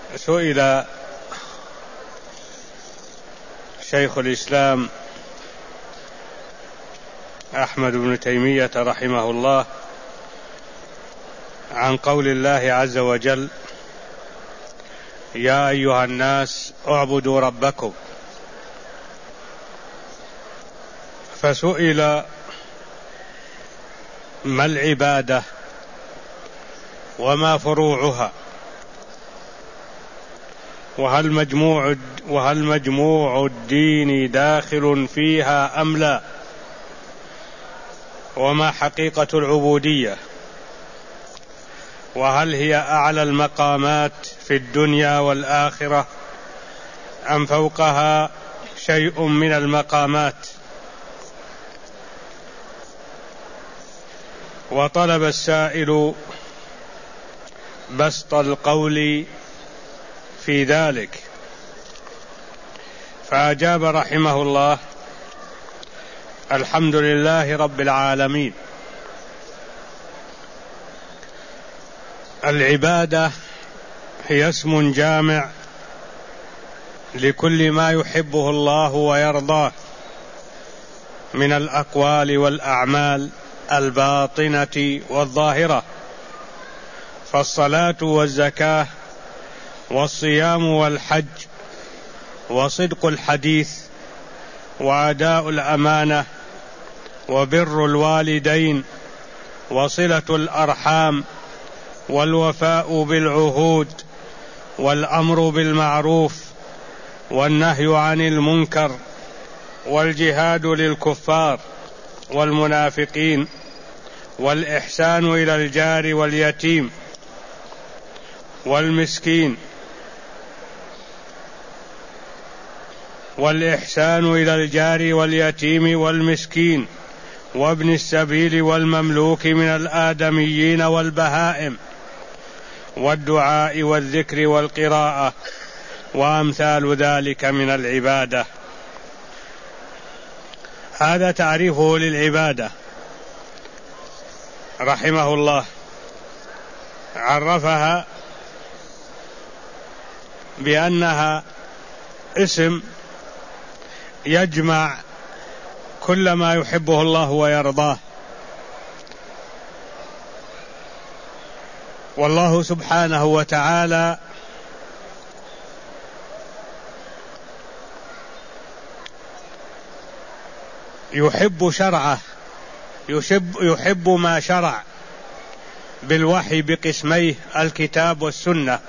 سئل شيخ الإسلام أحمد بن تيمية رحمه الله عن قول الله عز وجل: يا أيها الناس اعبدوا ربكم. فسئل: ما العبادة وما فروعها؟ وهل مجموع الدين داخل فيها أم لا؟ وما حقيقة العبودية؟ وهل هي أعلى المقامات في الدنيا والآخرة أم فوقها شيء من المقامات؟ وطلب السائل بسط القول في ذلك، فأجاب رحمه الله: الحمد لله رب العالمين. العبادة هي اسم جامع لكل ما يحبه الله ويرضاه من الأقوال والأعمال الباطنة والظاهرة، فالصلاة والزكاة والصيام والحج وصدق الحديث وأداء الأمانة وبر الوالدين وصلة الأرحام والوفاء بالعهود والأمر بالمعروف والنهي عن المنكر والجهاد للكفار والمنافقين والإحسان إلى الجار واليتيم والمسكين وابن السبيل والمملوك من الآدميين والبهائم، والدعاء والذكر والقراءة وأمثال ذلك من العبادة. هذا تعريفه للعبادة رحمه الله. عرفها بأنها اسم يجمع كل ما يحبه الله ويرضاه، والله سبحانه وتعالى يحب شرعه، يحب ما شرع بالوحي بقسميه الكتاب والسنة.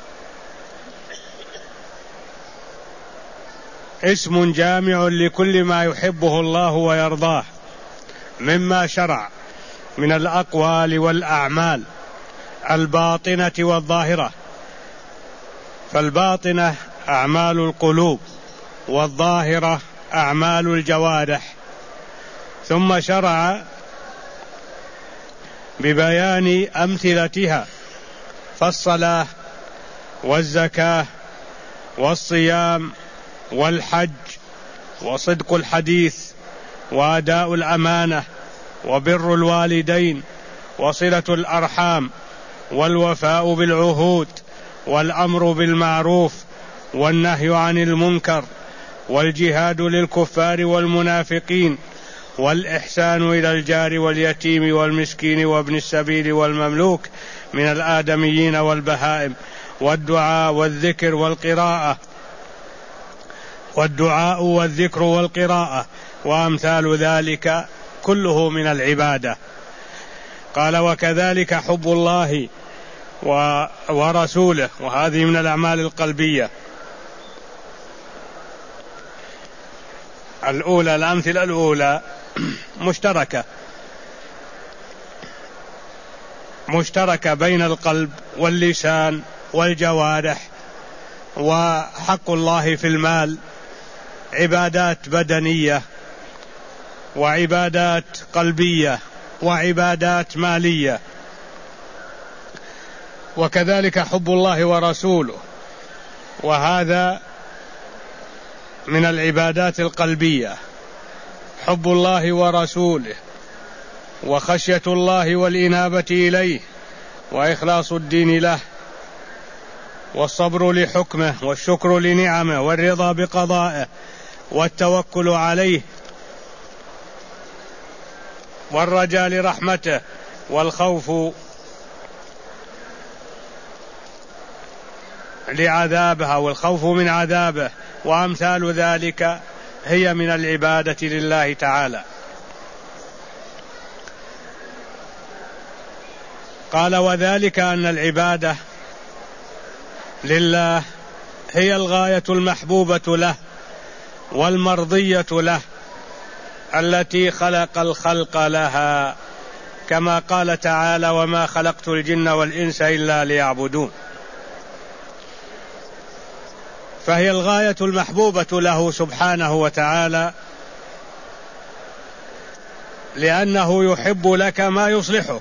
اسم جامع لكل ما يحبه الله ويرضاه مما شرع من الأقوال والأعمال الباطنة والظاهرة، فالباطنة أعمال القلوب والظاهرة أعمال الجوارح. ثم شرع ببيان أمثلتها، فالصلاة والزكاة والصيام والحج وصدق الحديث وأداء الأمانة وبر الوالدين وصلة الأرحام والوفاء بالعهود والأمر بالمعروف والنهي عن المنكر والجهاد للكفار والمنافقين والإحسان إلى الجار واليتيم والمسكين وابن السبيل والمملوك من الآدميين والبهائم، والدعاء والذكر والقراءة وأمثال ذلك كله من العبادة. قال: وكذلك حب الله ورسوله، وهذه من الأعمال القلبية. الأمثلة الأولى مشتركة بين القلب واللسان والجوارح. وحق الله في المال عبادات بدنية وعبادات قلبية وعبادات مالية، وكذلك حب الله ورسوله، وهذا من العبادات القلبية، حب الله ورسوله وخشية الله والإنابة إليه وإخلاص الدين له والصبر لحكمه، والشكر لنعمه، والرضا بقضائه، والتوكل عليه، والرجاء لرحمته، والخوف لعذابها والخوف من عذابه، وأمثال ذلك هي من العبادة لله تعالى. قال: وذلك أن العبادة لله هي الغاية المحبوبة له والمرضية له التي خلق الخلق لها، كما قال تعالى: وما خلقت الجن والإنس إلا ليعبدون. فهي الغاية المحبوبة له سبحانه وتعالى، لأنه يحب لك ما يصلحك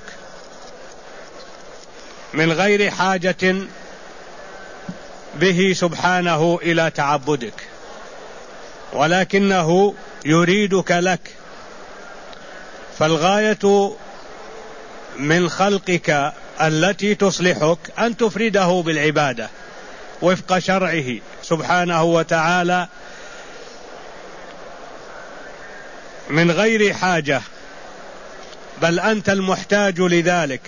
من غير حاجة به سبحانه إلى تعبدك، ولكنه يريدك لك. فالغاية من خلقك التي تصلحك أن تفرده بالعبادة وفق شرعه سبحانه وتعالى من غير حاجة، بل أنت المحتاج لذلك.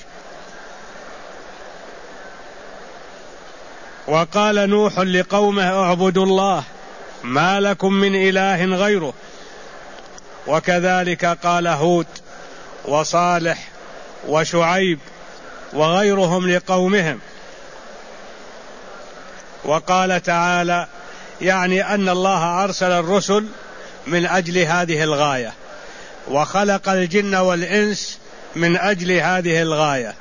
وقال نوح لقومه: اعبدوا الله ما لكم من إله غيره. وكذلك قال هود وصالح وشعيب وغيرهم لقومهم. وقال تعالى: يعني أن الله أرسل الرسل من أجل هذه الغاية، وخلق الجن والإنس من أجل هذه الغاية.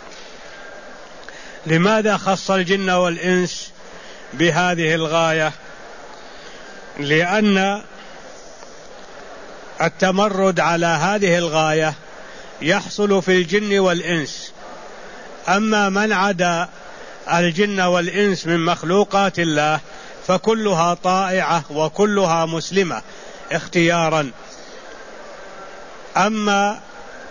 لماذا خص الجن والإنس بهذه الغاية؟ لأن التمرد على هذه الغاية يحصل في الجن والإنس، أما من عدا الجن والإنس من مخلوقات الله فكلها طائعة وكلها مسلمة اختيارا. أما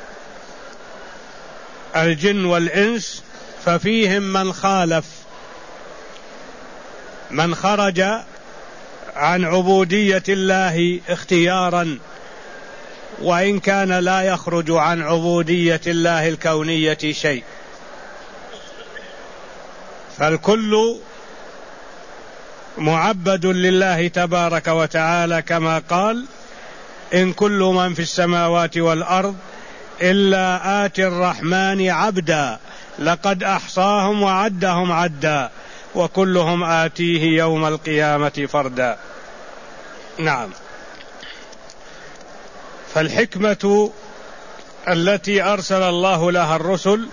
الجن والإنس ففيهم من خالف، من خرج عن عبودية الله اختيارا، وإن كان لا يخرج عن عبودية الله الكونية شيء. فالكل معبد لله تبارك وتعالى، كما قال: إن كل من في السماوات والأرض إلا آتي الرحمن عبدا لقد أحصاهم وعدهم عدا وكلهم آتيه يوم القيامة فردا. نعم. فالحكمة التي أرسل الله لها الرسل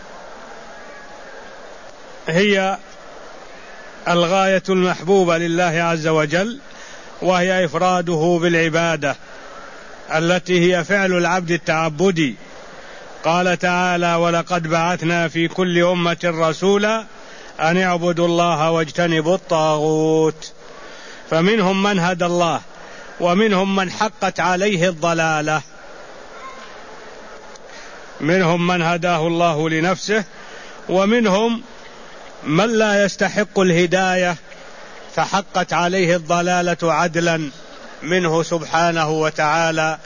هي الغاية المحبوبة لله عز وجل، وهي إفراده بالعبادة التي هي فعل العبد التعبدي. قال تعالى: ولقد بعثنا في كل أمة رسولا أن اعبدوا الله واجتنبوا الطاغوت. فمنهم من هدى الله، ومنهم من حقت عليه الضلالة. منهم من هداه الله لنفسه، ومنهم من لا يستحق الهداية فحقت عليه الضلالة عدلا منه سبحانه وتعالى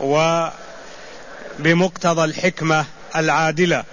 وبمقتضى الحكمة العادلة.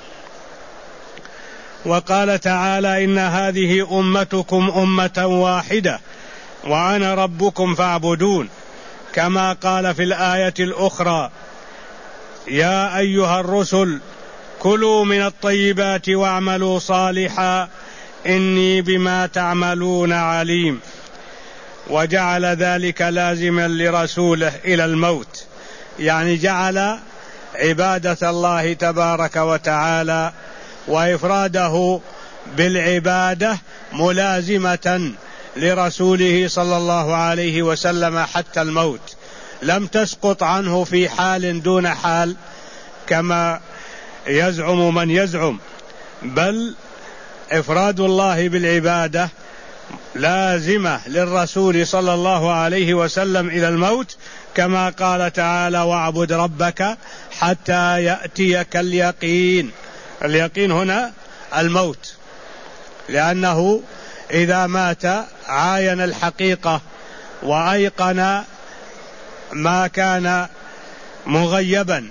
وقال تعالى: إن هذه أمتكم أمة واحدة وأنا ربكم فاعبدون. كما قال في الآية الأخرى: يا أيها الرسل كلوا من الطيبات واعملوا صالحا إني بما تعملون عليم. وجعل ذلك لازما لرسوله إلى الموت، يعني جعل عبادة الله تبارك وتعالى وإفراده بالعبادة ملازمة لرسوله صلى الله عليه وسلم حتى الموت، لم تسقط عنه في حال دون حال كما يزعم من يزعم، بل إفراد الله بالعبادة لازمة للرسول صلى الله عليه وسلم إلى الموت، كما قال تعالى: واعبد ربك حتى يأتيك اليقين. اليقين هنا الموت، لأنه إذا مات عاين الحقيقة وأيقن ما كان مغيبا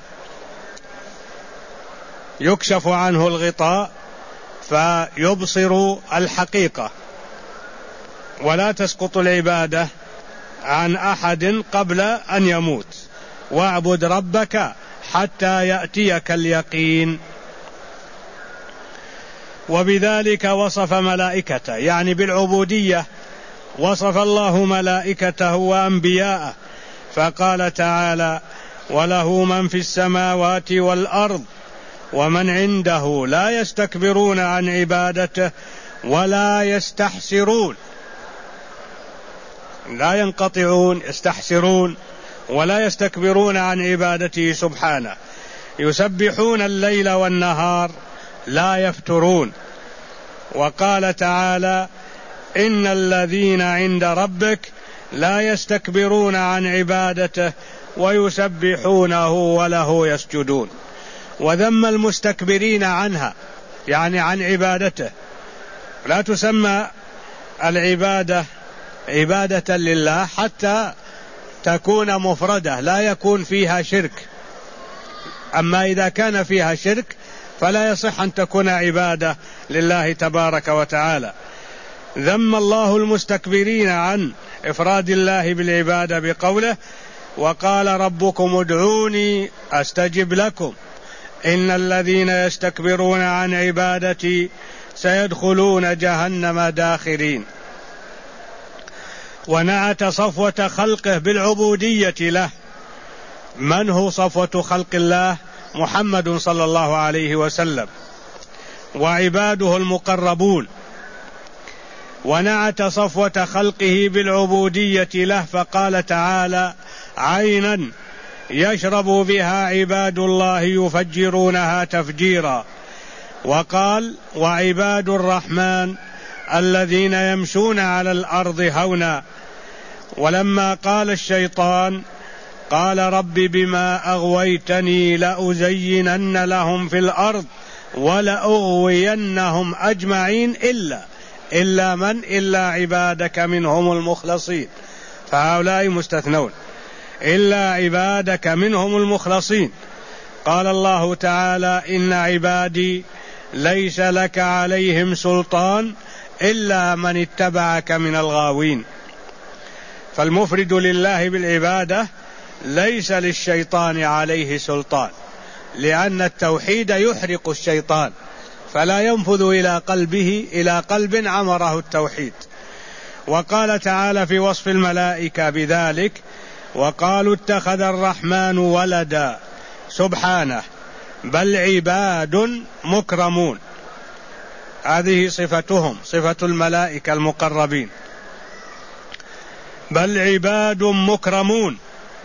يكشف عنه الغطاء فيبصر الحقيقة، ولا تسقط العبادة عن أحد قبل أن يموت. واعبد ربك حتى يأتيك اليقين. وبذلك وصف ملائكته، يعني بالعبودية وصف الله ملائكته وأنبياءه، فقال تعالى: وله من في السماوات والأرض ومن عنده لا يستكبرون عن عبادته ولا يستحسرون. لا ينقطعون، يستحسرون ولا يستكبرون عن عبادته سبحانه، يسبحون الليل والنهار لا يفترون. وقال تعالى: إن الذين عند ربك لا يستكبرون عن عبادته ويسبحونه وله يسجدون. وذم المستكبرين عنها، يعني عن عبادته. لا تسمى العبادة عبادة لله حتى تكون مفردة لا يكون فيها شرك، أما إذا كان فيها شرك فلا يصح أن تكون عبادة لله تبارك وتعالى. ذم الله المستكبرين عن إفراد الله بالعبادة بقوله: وقال ربكم ادعوني أستجب لكم إن الذين يستكبرون عن عبادتي سيدخلون جهنم داخرين. ونعت صفوة خلقه بالعبودية له. من هو صفوة خلق الله؟ محمد صلى الله عليه وسلم وعباده المقربون. ونعت صفوة خلقه بالعبودية له، فقال تعالى: عينا يشرب بها عباد الله يفجرونها تفجيرا. وقال: وعباد الرحمن الذين يمشون على الأرض هونا. ولما قال الشيطان قال: رب بما أغويتني لأزينن لهم في الأرض ولأغوينهم أجمعين إلا عبادك منهم المخلصين. فهؤلاء مستثنون، إلا عبادك منهم المخلصين. قال الله تعالى: إن عبادي ليس لك عليهم سلطان إلا من اتبعك من الغاوين. فالمفرد لله بالعبادة ليس للشيطان عليه سلطان، لأن التوحيد يحرق الشيطان فلا ينفذ إلى قلب عمره التوحيد. وقال تعالى في وصف الملائكة بذلك: وقالوا اتخذ الرحمن ولدا. سبحانه، بل عباد مكرمون. هذه صفتهم، صفة الملائكة المقربين. بل عباد مكرمون،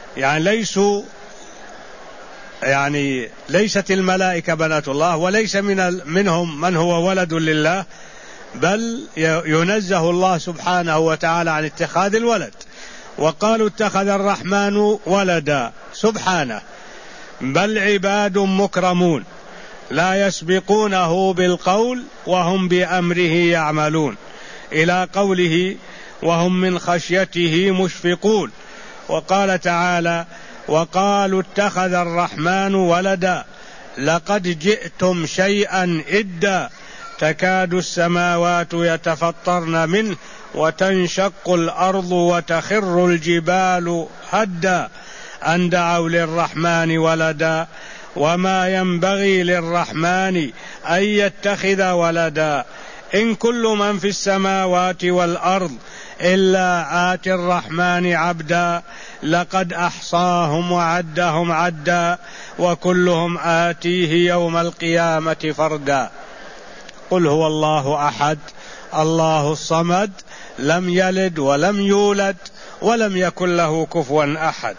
يعني ليست الملائكة بنات الله، وليس منهم من هو ولد لله، بل ينزه الله سبحانه وتعالى عن اتخاذ الولد. وقالوا اتخذ الرحمن ولدا. سبحانه، بل عباد مكرمون لا يسبقونه بالقول وهم بأمره يعملون، إلى قوله: وهم من خشيته مشفقون. وقال تعالى: وقالوا اتخذ الرحمن ولدا لقد جئتم شيئا إدا تكاد السماوات يتفطرن منه وتنشق الأرض وتخر الجبال هدا أن دعوا للرحمن ولدا وما ينبغي للرحمن أن يتخذ ولدا إن كل من في السماوات والأرض إلا آتي الرحمن عبدا لقد أحصاهم وعدهم عدا وكلهم آتيه يوم القيامة فردا. قل هو الله أحد الله الصمد لم يلد ولم يولد ولم يكن له كفوا أحد.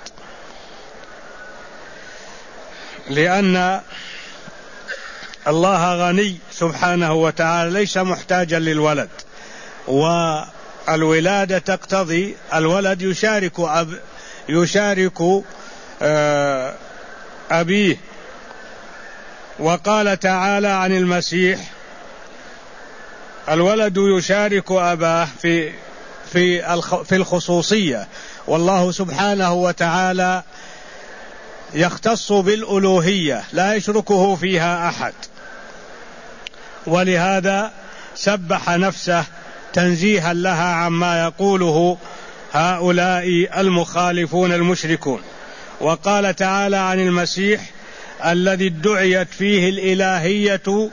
لأن الله غني سبحانه وتعالى ليس محتاجا للولد، والولادة تقتضي الولد يشارك أبيه. وقال تعالى عن المسيح: الولد يشارك أباه في الخصوصية، والله سبحانه وتعالى يختص بالألوهية لا يشركه فيها أحد، ولهذا سبح نفسه تنزيها لها عما يقوله هؤلاء المخالفون المشركون. وقال تعالى عن المسيح الذي ادعيت فيه الإلهية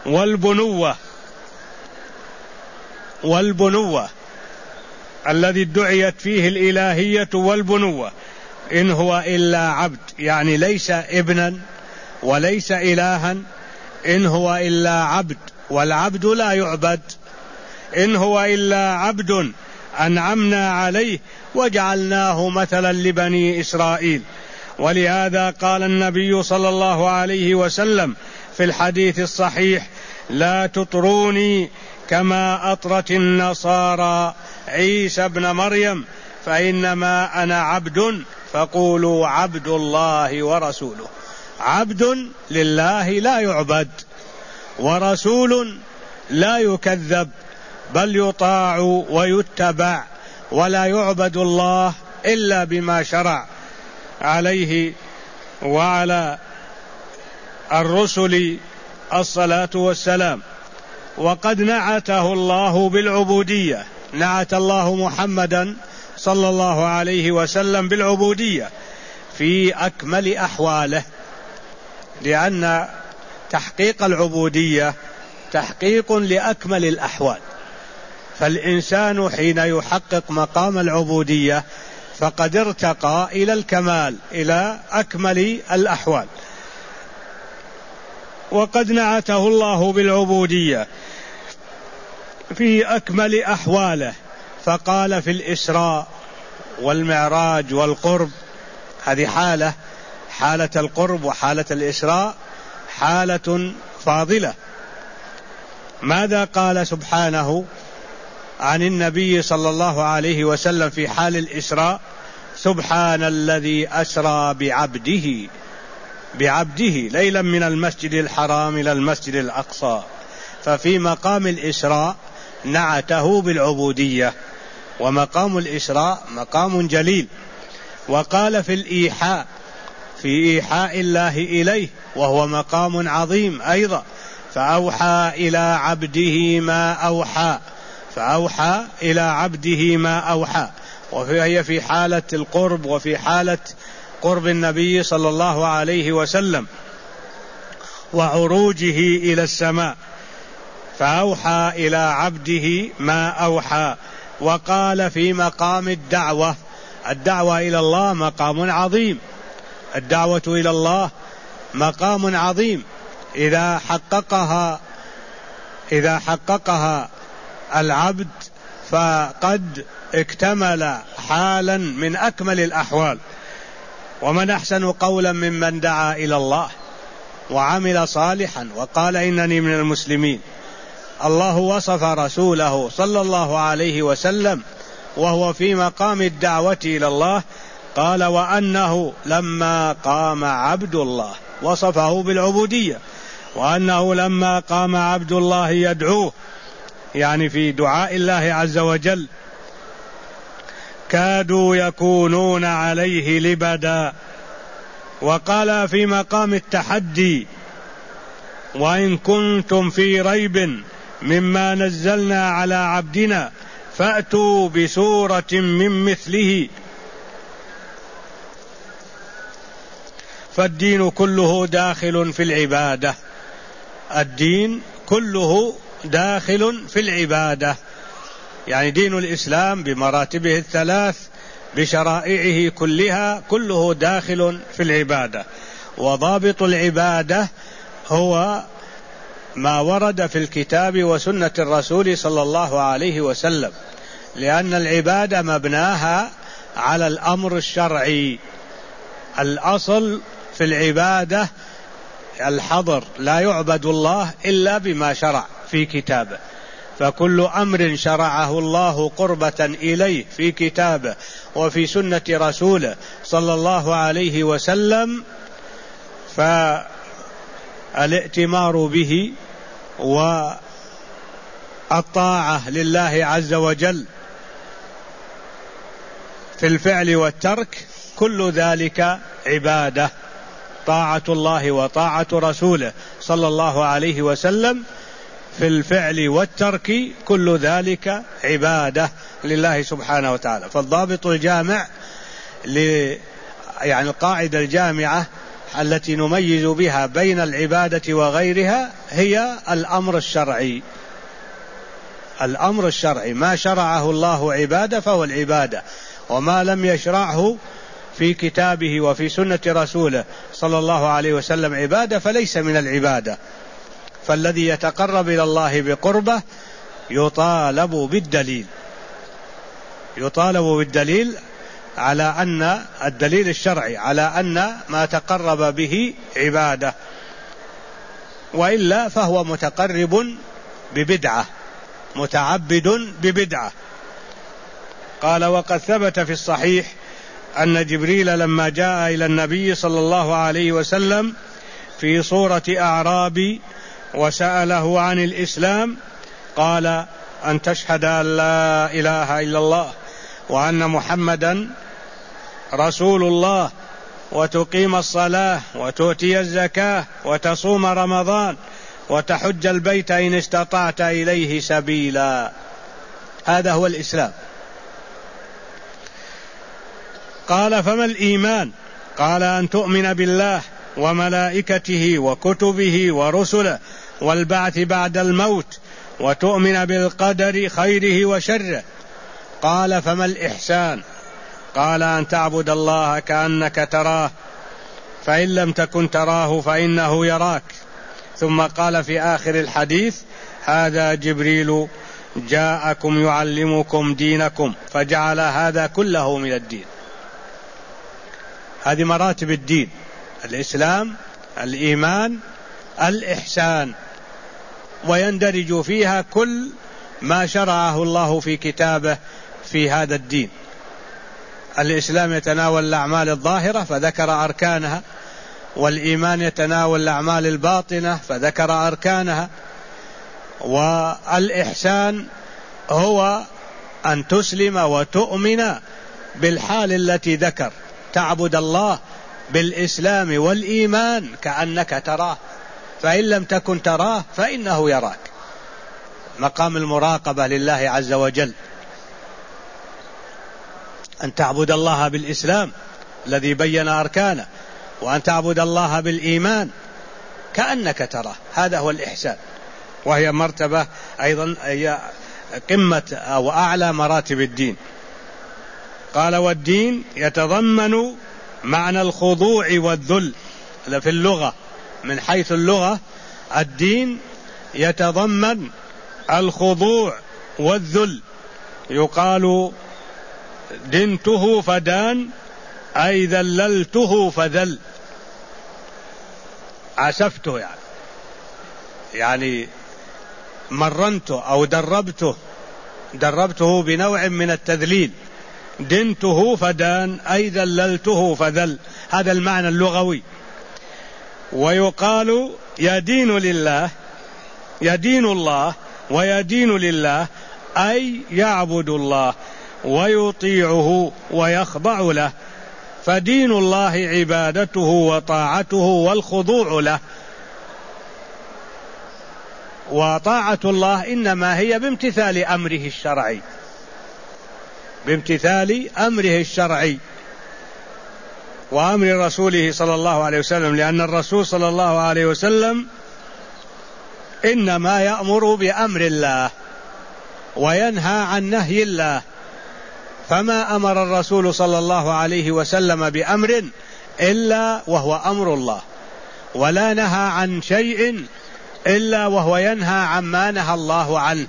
والبنوة الذي ادعيت فيه الإلهية والبنوة إن هو إلا عبد، يعني ليس ابنا وليس إلها، إن هو إلا عبد، والعبد لا يعبد. إن هو إلا عبد أنعمنا عليه وجعلناه مثلا لبني إسرائيل. ولهذا قال النبي صلى الله عليه وسلم في الحديث الصحيح: لا تطروني كما أطرت النصارى عيسى ابن مريم فإنما أنا عبد فقولوا عبد الله ورسوله. عبد لله لا يعبد، ورسول لا يكذب، بل يطاع ويتبع، ولا يعبد الله إلا بما شرع عليه وعلى الرسل الصلاة والسلام. وقد نعته الله بالعبودية، نعت الله محمدا صلى الله عليه وسلم بالعبودية في أكمل أحواله، لأن تحقيق العبودية تحقيق لأكمل الأحوال، فالإنسان حين يحقق مقام العبودية فقد ارتقى إلى الكمال، إلى أكمل الأحوال. وقد نعته الله بالعبودية في أكمل أحواله، فقال في الإسراء والمعراج والقرب، هذه حالة القرب وحالة الإسراء حالة فاضلة. ماذا قال سبحانه عن النبي صلى الله عليه وسلم في حال الإسراء؟ سبحان الذي أسرى بعبده ليلا من المسجد الحرام إلى المسجد الأقصى. ففي مقام الإسراء نعته بالعبودية، ومقام الإسراء مقام جليل. وقال في الإيحاء، في إيحاء الله إليه، وهو مقام عظيم أيضا: فأوحى إلى عبده ما أوحى، فأوحى إلى عبده ما أوحى. وهي في حالة القرب وفي حالة قرب النبي صلى الله عليه وسلم وعروجه إلى السماء، فأوحى إلى عبده ما أوحى. وقال في مقام الدعوة إلى الله مقام عظيم، الدعوة إلى الله مقام عظيم إذا حققها العبد فقد اكتمل حالا من أكمل الأحوال. ومن أحسن قولا ممن دعا إلى الله وعمل صالحا وقال إنني من المسلمين. الله وصف رسوله صلى الله عليه وسلم وهو في مقام الدعوة إلى الله، قال: وأنه لما قام عبد الله، وصفه بالعبودية، وأنه لما قام عبد الله يدعوه، يعني في دعاء الله عز وجل، كادوا يكونون عليه لبدا. وقال في مقام التحدي: وإن كنتم في ريب مما نزلنا على عبدنا فأتوا بسورة من مثله. فالدين كله داخل في العبادة، الدين كله داخل في العبادة، يعني دين الإسلام بمراتبه الثلاث بشرائعه كلها كله داخل في العبادة. وضابط العبادة هو ما ورد في الكتاب وسنة الرسول صلى الله عليه وسلم، لأن العبادة مبناها على الأمر الشرعي. الأصل في العبادة الحظر، لا يعبد الله إلا بما شرع في كتابه، فكل أمر شرعه الله قربة إليه في كتابه وفي سنة رسوله صلى الله عليه وسلم فالائتمار به الطاعة لله عز وجل في الفعل والترك كل ذلك عبادة. طاعة الله وطاعة رسوله صلى الله عليه وسلم في الفعل والترك كل ذلك عبادة لله سبحانه وتعالى. فالضابط الجامع يعني القاعدة الجامعة التي نميز بها بين العبادة وغيرها هي الأمر الشرعي. الأمر الشرعي ما شرعه الله عبادة فهو العبادة، وما لم يشرعه في كتابه وفي سنة رسوله صلى الله عليه وسلم عبادة فليس من العبادة. فالذي يتقرب إلى الله بقربه يطالب بالدليل على أن الدليل الشرعي على أن ما تقرب به عبادة، وإلا فهو متقرب ببدعة، متعبد ببدعة. قال: وقد ثبت في الصحيح أن جبريل لما جاء إلى النبي صلى الله عليه وسلم في صورة أعرابي وسأله عن الإسلام قال: أن تشهد أن لا إله إلا الله وأن محمدا رسول الله وتقيم الصلاة وتؤتي الزكاة وتصوم رمضان وتحج البيت إن استطعت إليه سبيلا. هذا هو الإسلام. قال: فما الإيمان؟ قال: أن تؤمن بالله وملائكته وكتبه ورسله والبعث بعد الموت وتؤمن بالقدر خيره وشره. قال: فما الإحسان؟ قال: أن تعبد الله كأنك تراه فإن لم تكن تراه فإنه يراك. ثم قال في آخر الحديث: هذا جبريل جاءكم يعلمكم دينكم، فجعل هذا كله من الدين. هذه مراتب الدين: الإسلام، الإيمان، الإحسان، ويندرج فيها كل ما شرعه الله في كتابه في هذا الدين. الإسلام يتناول الأعمال الظاهرة فذكر أركانها، والإيمان يتناول الأعمال الباطنة فذكر أركانها، والإحسان هو أن تسلم وتؤمن بالحال التي ذكر، تعبد الله بالإسلام والإيمان كأنك تراه فإن لم تكن تراه فإنه يراك. مقام المراقبة لله عز وجل، أن تعبد الله بالإسلام الذي بين أركانه، وأن تعبد الله بالإيمان كأنك تراه. هذا هو الإحسان، وهي مرتبة أيضا هي قمة أو أعلى مراتب الدين. قال: والدين يتضمن معنى الخضوع والذل. في اللغة، من حيث اللغة، الدين يتضمن الخضوع والذل. يقال: دنته فدان، أي ذللته فذل. عسفته يعني مرنته أو دربته بنوع من التذليل. دنته فدان، أي ذللته فذل. هذا المعنى اللغوي. ويقال: يدين لله، يدين الله ويدين لله، أي يعبد الله ويطيعه ويخضع له. فدين الله عبادته وطاعته والخضوع له. وطاعة الله إنما هي بامتثال أمره الشرعي، بامتثال أمره الشرعي وأمر رسوله صلى الله عليه وسلم، لأن الرسول صلى الله عليه وسلم إنما يأمر بأمر الله وينهى عن نهي الله. فما أمر الرسول صلى الله عليه وسلم بأمر إلا وهو أمر الله، ولا نهى عن شيء إلا وهو ينهى عما نهى الله عنه.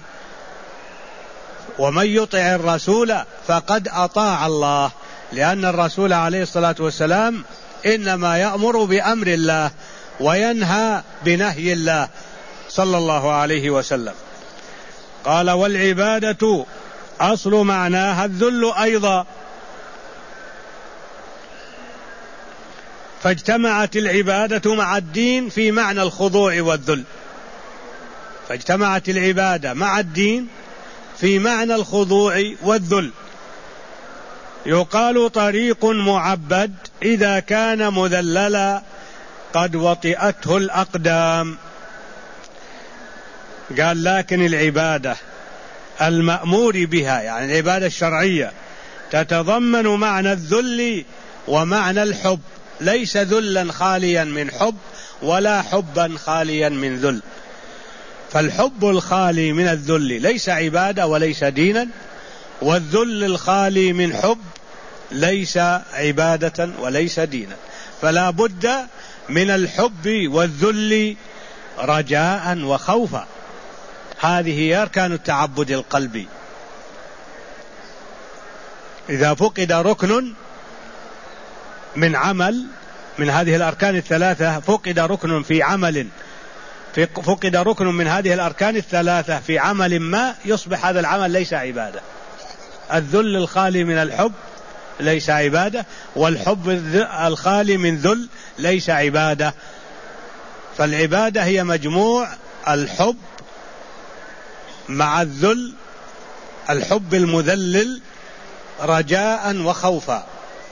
ومن يطع الرسول فقد أطاع الله، لأن الرسول عليه الصلاة والسلام إنما يأمر بأمر الله وينهى بنهي الله صلى الله عليه وسلم. قال: والعبادة أصل معناها الذل أيضا. فاجتمعت العبادة مع الدين في معنى الخضوع والذل، فاجتمعت العبادة مع الدين في معنى الخضوع والذل. يقال طريق معبد إذا كان مذللا قد وطئته الأقدام. قال لكن العبادة المأمور بها يعني العبادة الشرعية تتضمن معنى الذل ومعنى الحب، ليس ذلا خاليا من حب ولا حبا خاليا من ذل. فالحب الخالي من الذل ليس عبادة وليس دينا، والذل الخالي من حب ليس عبادة وليس دينا. فلا بد من الحب والذل رجاء وخوفا. هذه هي أركان التعبد القلبي. إذا فقد ركن من عمل من هذه الأركان الثلاثة، فقد ركن في عمل، فقد ركن من هذه الأركان الثلاثة في عمل ما، يصبح هذا العمل ليس عبادة. الذل الخالي من الحب ليس عبادة، والحب الخالي من ذل ليس عبادة. فالعبادة هي مجموع الحب مع الذل، الحب المذلل رجاء وخوفا.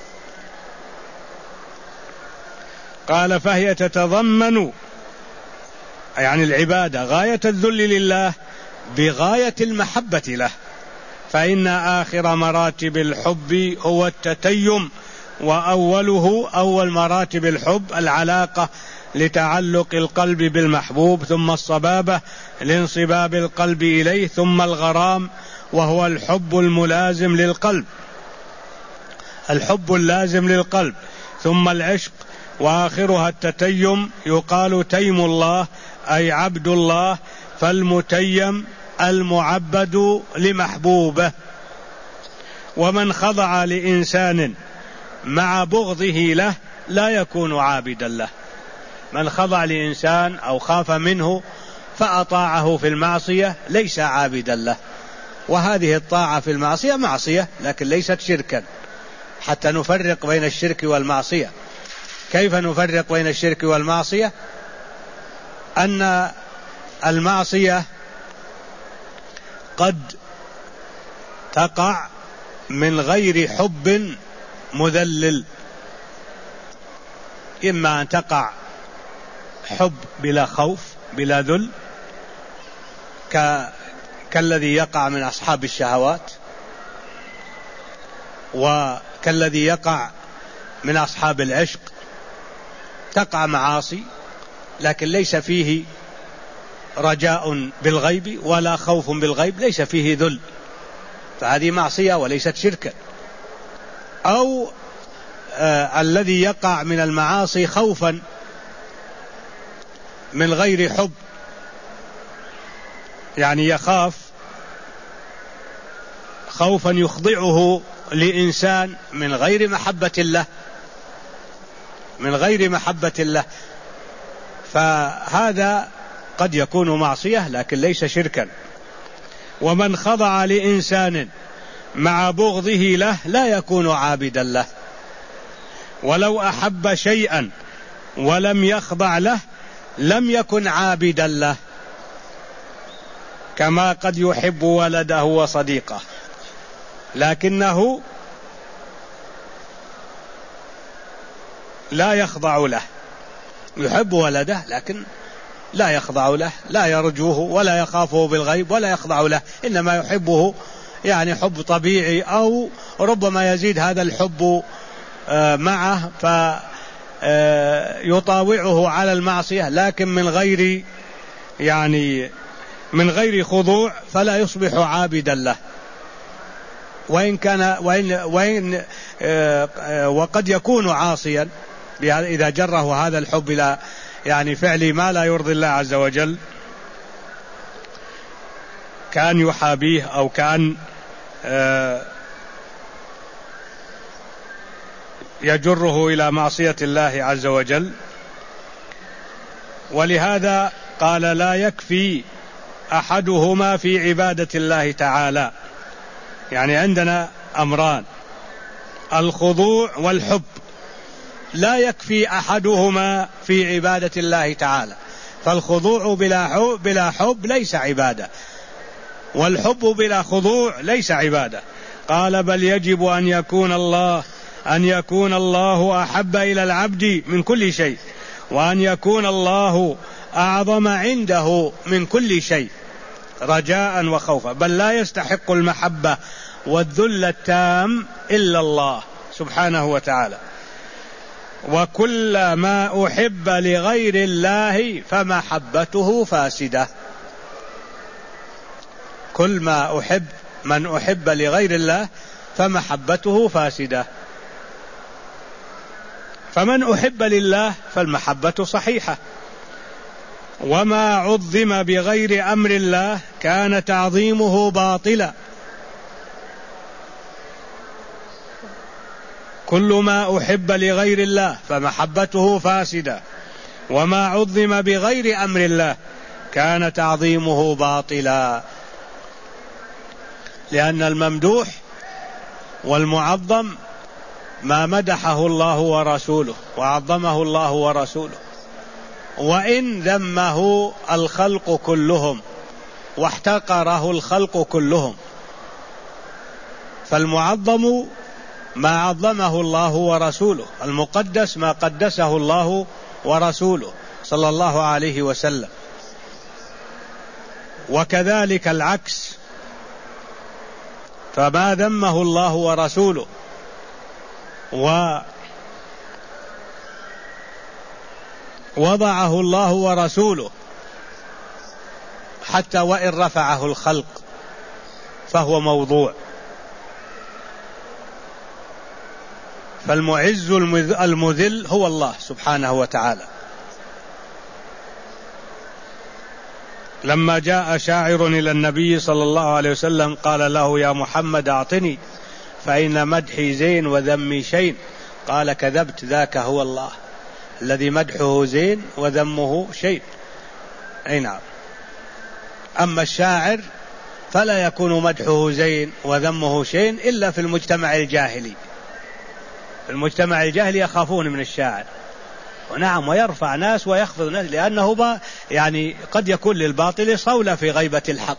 قال فهي تتضمن يعني العبادة غاية الذل لله بغاية المحبة له، فإن آخر مراتب الحب هو التتيم، وأوله أول مراتب الحب العلاقة لتعلق القلب بالمحبوب، ثم الصبابة لانصباب القلب إليه، ثم الغرام وهو الحب الملازم للقلب، الحب اللازم للقلب، ثم العشق، وآخرها التتيم. يقال تيم الله أي عبد الله، فالمتيم المعبد لمحبوبه. ومن خضع لإنسان مع بغضه له لا يكون عابدا له. من خضع لإنسان أو خاف منه فأطاعه في المعصية ليس عابدا له. وهذه الطاعة في المعصية معصية لكن ليست شركا، حتى نفرق بين الشرك والمعصية. كيف نفرق بين الشرك والمعصية؟ أن المعصية قد تقع من غير حب مذلل، إما أن تقع حب بلا خوف بلا ذل كالذي يقع من أصحاب الشهوات، وكالذي يقع من أصحاب العشق، تقع معاصي لكن ليس فيه رجاء بالغيب ولا خوف بالغيب، ليس فيه ذل، فهذه معصية وليست شركا. أو الذي يقع من المعاصي خوفا من غير حب، يعني يخاف خوفا يخضعه لإنسان من غير محبة الله، من غير محبة الله، فهذا قد يكون معصية لكن ليس شركا. ومن خضع لإنسان مع بغضه له لا يكون عابدا له، ولو أحب شيئا ولم يخضع له لم يكن عابدا له، كما قد يحب ولده وصديقه لكنه لا يخضع له، يحب ولده لكن لا يخضع له، لا يرجوه ولا يخافه بالغيب ولا يخضع له، إنما يحبه يعني حب طبيعي، أو ربما يزيد هذا الحب معه فيطاوعه على المعصية لكن من غير خضوع، فلا يصبح عابدا له. وقد يكون عاصيا إذا جره هذا الحب إلى فعل ما لا يرضي الله عز وجل، كان يحابيه أو كان يجره إلى معصية الله عز وجل. ولهذا قال لا يكفي أحدهما في عبادة الله تعالى. يعني عندنا أمران، الخضوع والحب، لا يكفي أحدهما في عبادة الله تعالى، فالخضوع بلا حب ليس عبادة، والحب بلا خضوع ليس عبادة. قال بل يجب أن يكون الله أحب إلى العبد من كل شيء، وأن يكون الله أعظم عنده من كل شيء رجاء وخوفا، بل لا يستحق المحبة والذل التام إلا الله سبحانه وتعالى. وكل ما أحب لغير الله فمحبته فاسدة. كل ما أحب من أحب لغير الله فمحبته فاسدة. فمن أحب لله فالمحبة صحيحة، وما عظم بغير أمر الله كان تعظيمه باطلا. كل ما أحب لغير الله فمحبته فاسدة، وما عظم بغير أمر الله كان تعظيمه باطلا. لأن الممدوح والمعظم ما مدحه الله ورسوله وعظمه الله ورسوله، وإن ذمه الخلق كلهم واحتقره الخلق كلهم. فالمعظم ما عظمه الله ورسوله، المقدس ما قدسه الله ورسوله صلى الله عليه وسلم. وكذلك العكس، فما ذمه الله ورسوله ووضعه الله ورسوله حتى وإن رفعه الخلق فهو موضوع. فالمعز المذل هو الله سبحانه وتعالى. لما جاء شاعر إلى النبي صلى الله عليه وسلم قال له يا محمد أعطني فإن مدحي زين وذمي شين. قال كذبت، ذاك هو الله الذي مدحه زين وذمه شين. أي نعم. أما الشاعر فلا يكون مدحه زين وذمه شين إلا في المجتمع الجاهلي. في المجتمع الجاهلي يخافون من الشاعر، ونعم، ويرفع ناس ويخفض ناس، لأنه يعني قد يكون للباطل صولة في غيبة الحق.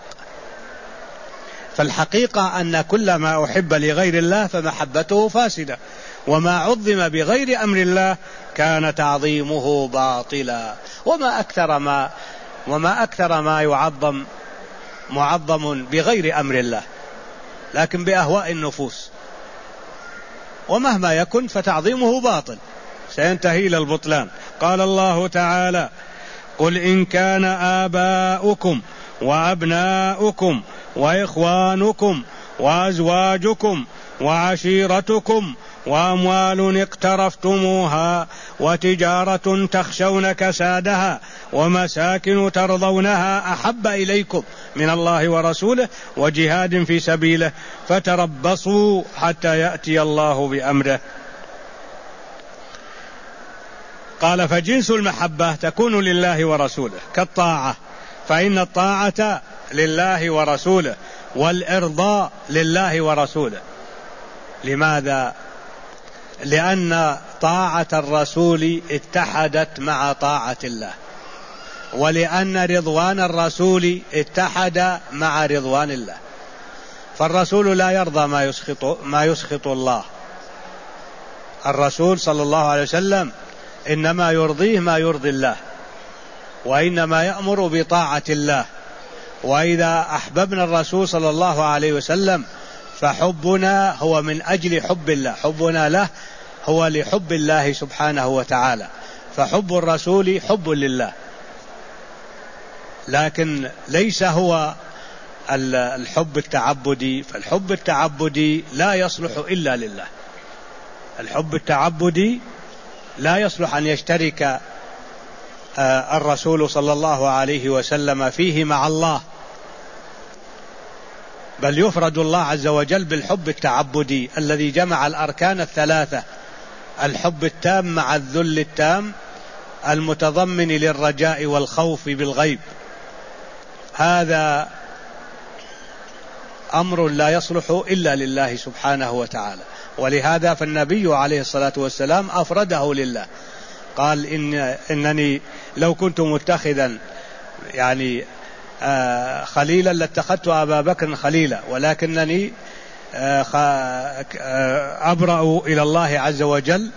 فالحقيقة أن كل ما أحب لغير الله فمحبته فاسدة، وما عظم بغير أمر الله كان تعظيمه باطلا. وما أكثر ما يعظم معظم بغير أمر الله، لكن بأهواء النفوس، ومهما يكن فتعظيمه باطل سينتهي إلى البطلان. قال الله تعالى قل إن كان آباؤكم وأبناؤكم وإخوانكم وأزواجكم وعشيرتكم وأموال اقترفتموها وتجارة تخشون كسادها ومساكن ترضونها أحب إليكم من الله ورسوله وجهاد في سبيله فتربصوا حتى يأتي الله بأمره. قال فجنس المحبة تكون لله ورسوله كالطاعة، فإن الطاعة لله ورسوله والإرضاء لله ورسوله. لماذا؟ لأن طاعة الرسول اتحدت مع طاعة الله، ولأن رضوان الرسول اتحد مع رضوان الله. فالرسول لا يرضى ما يسخط الله. الرسول صلى الله عليه وسلم إنما يرضيه ما يرضي الله، وإنما يأمر بطاعة الله. وإذا أحببنا الرسول صلى الله عليه وسلم فحبنا هو من أجل حب الله، حبنا له هو لحب الله سبحانه وتعالى. فحب الرسول حب لله، لكن ليس هو الحب التعبدي. فالحب التعبدي لا يصلح إلا لله. الحب التعبدي لا يصلح أن يشترك الرسول صلى الله عليه وسلم فيه مع الله، بل يفرد الله عز وجل بالحب التعبدي الذي جمع الأركان الثلاثة: الحب التام مع الذل التام المتضمن للرجاء والخوف بالغيب. هذا أمر لا يصلح إلا لله سبحانه وتعالى. ولهذا فالنبي عليه الصلاة والسلام أفرده لله، قال إنني لو كنت متخذا يعني خليلا لاتخذت أبا بكر خليلا، ولكنني أبرأ إلى الله عز وجل،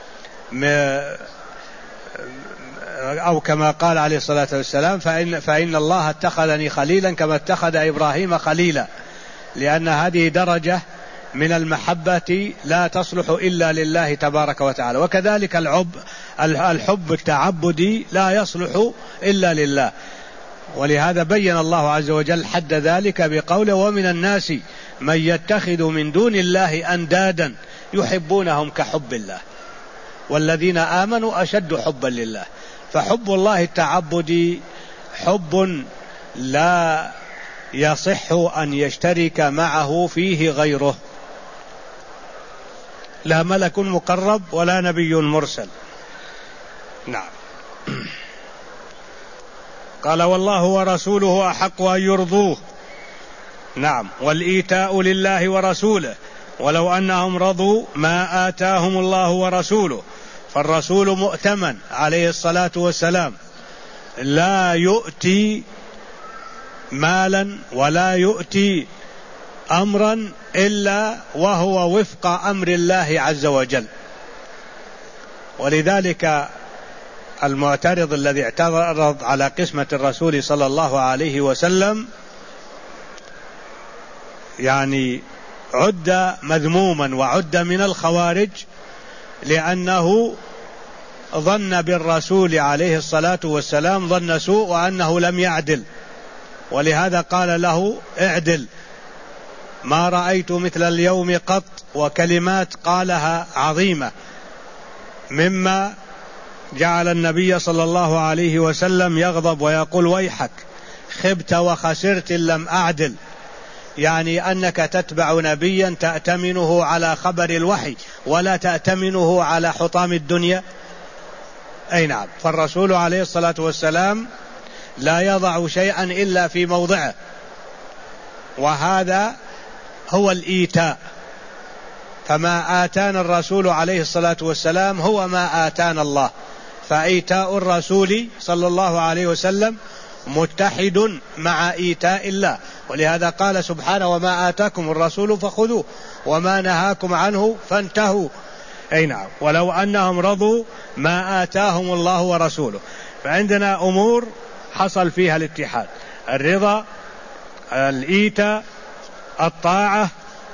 أو كما قال عليه الصلاة والسلام فإن الله اتخذني خليلا كما اتخذ إبراهيم خليلا، لأن هذه درجة من المحبة لا تصلح إلا لله تبارك وتعالى. وكذلك الحب التعبدي لا يصلح إلا لله، ولهذا بين الله عز وجل حد ذلك بقوله ومن الناس من يتخذ من دون الله أندادا يحبونهم كحب الله والذين آمنوا أشد حبا لله. فحب الله التعبدي حب لا يصح أن يشترك معه فيه غيره، لا ملك مقرب ولا نبي مرسل. نعم. قال والله ورسوله أحق أن يرضوه. نعم. والإيتاء لله ورسوله، ولو أنهم رضوا ما آتاهم الله ورسوله. فالرسول مؤتمن عليه الصلاة والسلام لا يؤتي مالا ولا يؤتي أمرا إلا وهو وفق أمر الله عز وجل. ولذلك المعترض الذي اعترض على قسمة الرسول صلى الله عليه وسلم يعني عد مذموما وعد من الخوارج، لأنه ظن بالرسول عليه الصلاة والسلام ظن سوء وأنه لم يعدل، ولهذا قال له اعدل، ما رأيت مثل اليوم قط. وكلمات قالها عظيمة، مما جعل النبي صلى الله عليه وسلم يغضب ويقول ويحك خبت وخسرت لم أعدل، يعني أنك تتبع نبيا تأتمنه على خبر الوحي ولا تأتمنه على حطام الدنيا. أي نعم. فالرسول عليه الصلاة والسلام لا يضع شيئا إلا في موضعه، وهذا هو الإيتاء. فما آتانا الرسول عليه الصلاة والسلام هو ما آتانا الله، فإيتاء الرسول صلى الله عليه وسلم متحد مع إيتاء الله. ولهذا قال سبحانه وما آتاكم الرسول فخذوه وما نهاكم عنه فانتهوا. أي نعم. ولو أنهم رضوا ما آتاهم الله ورسوله. فعندنا أمور حصل فيها الاتحاد: الرضا، الإيتاء، الطاعة.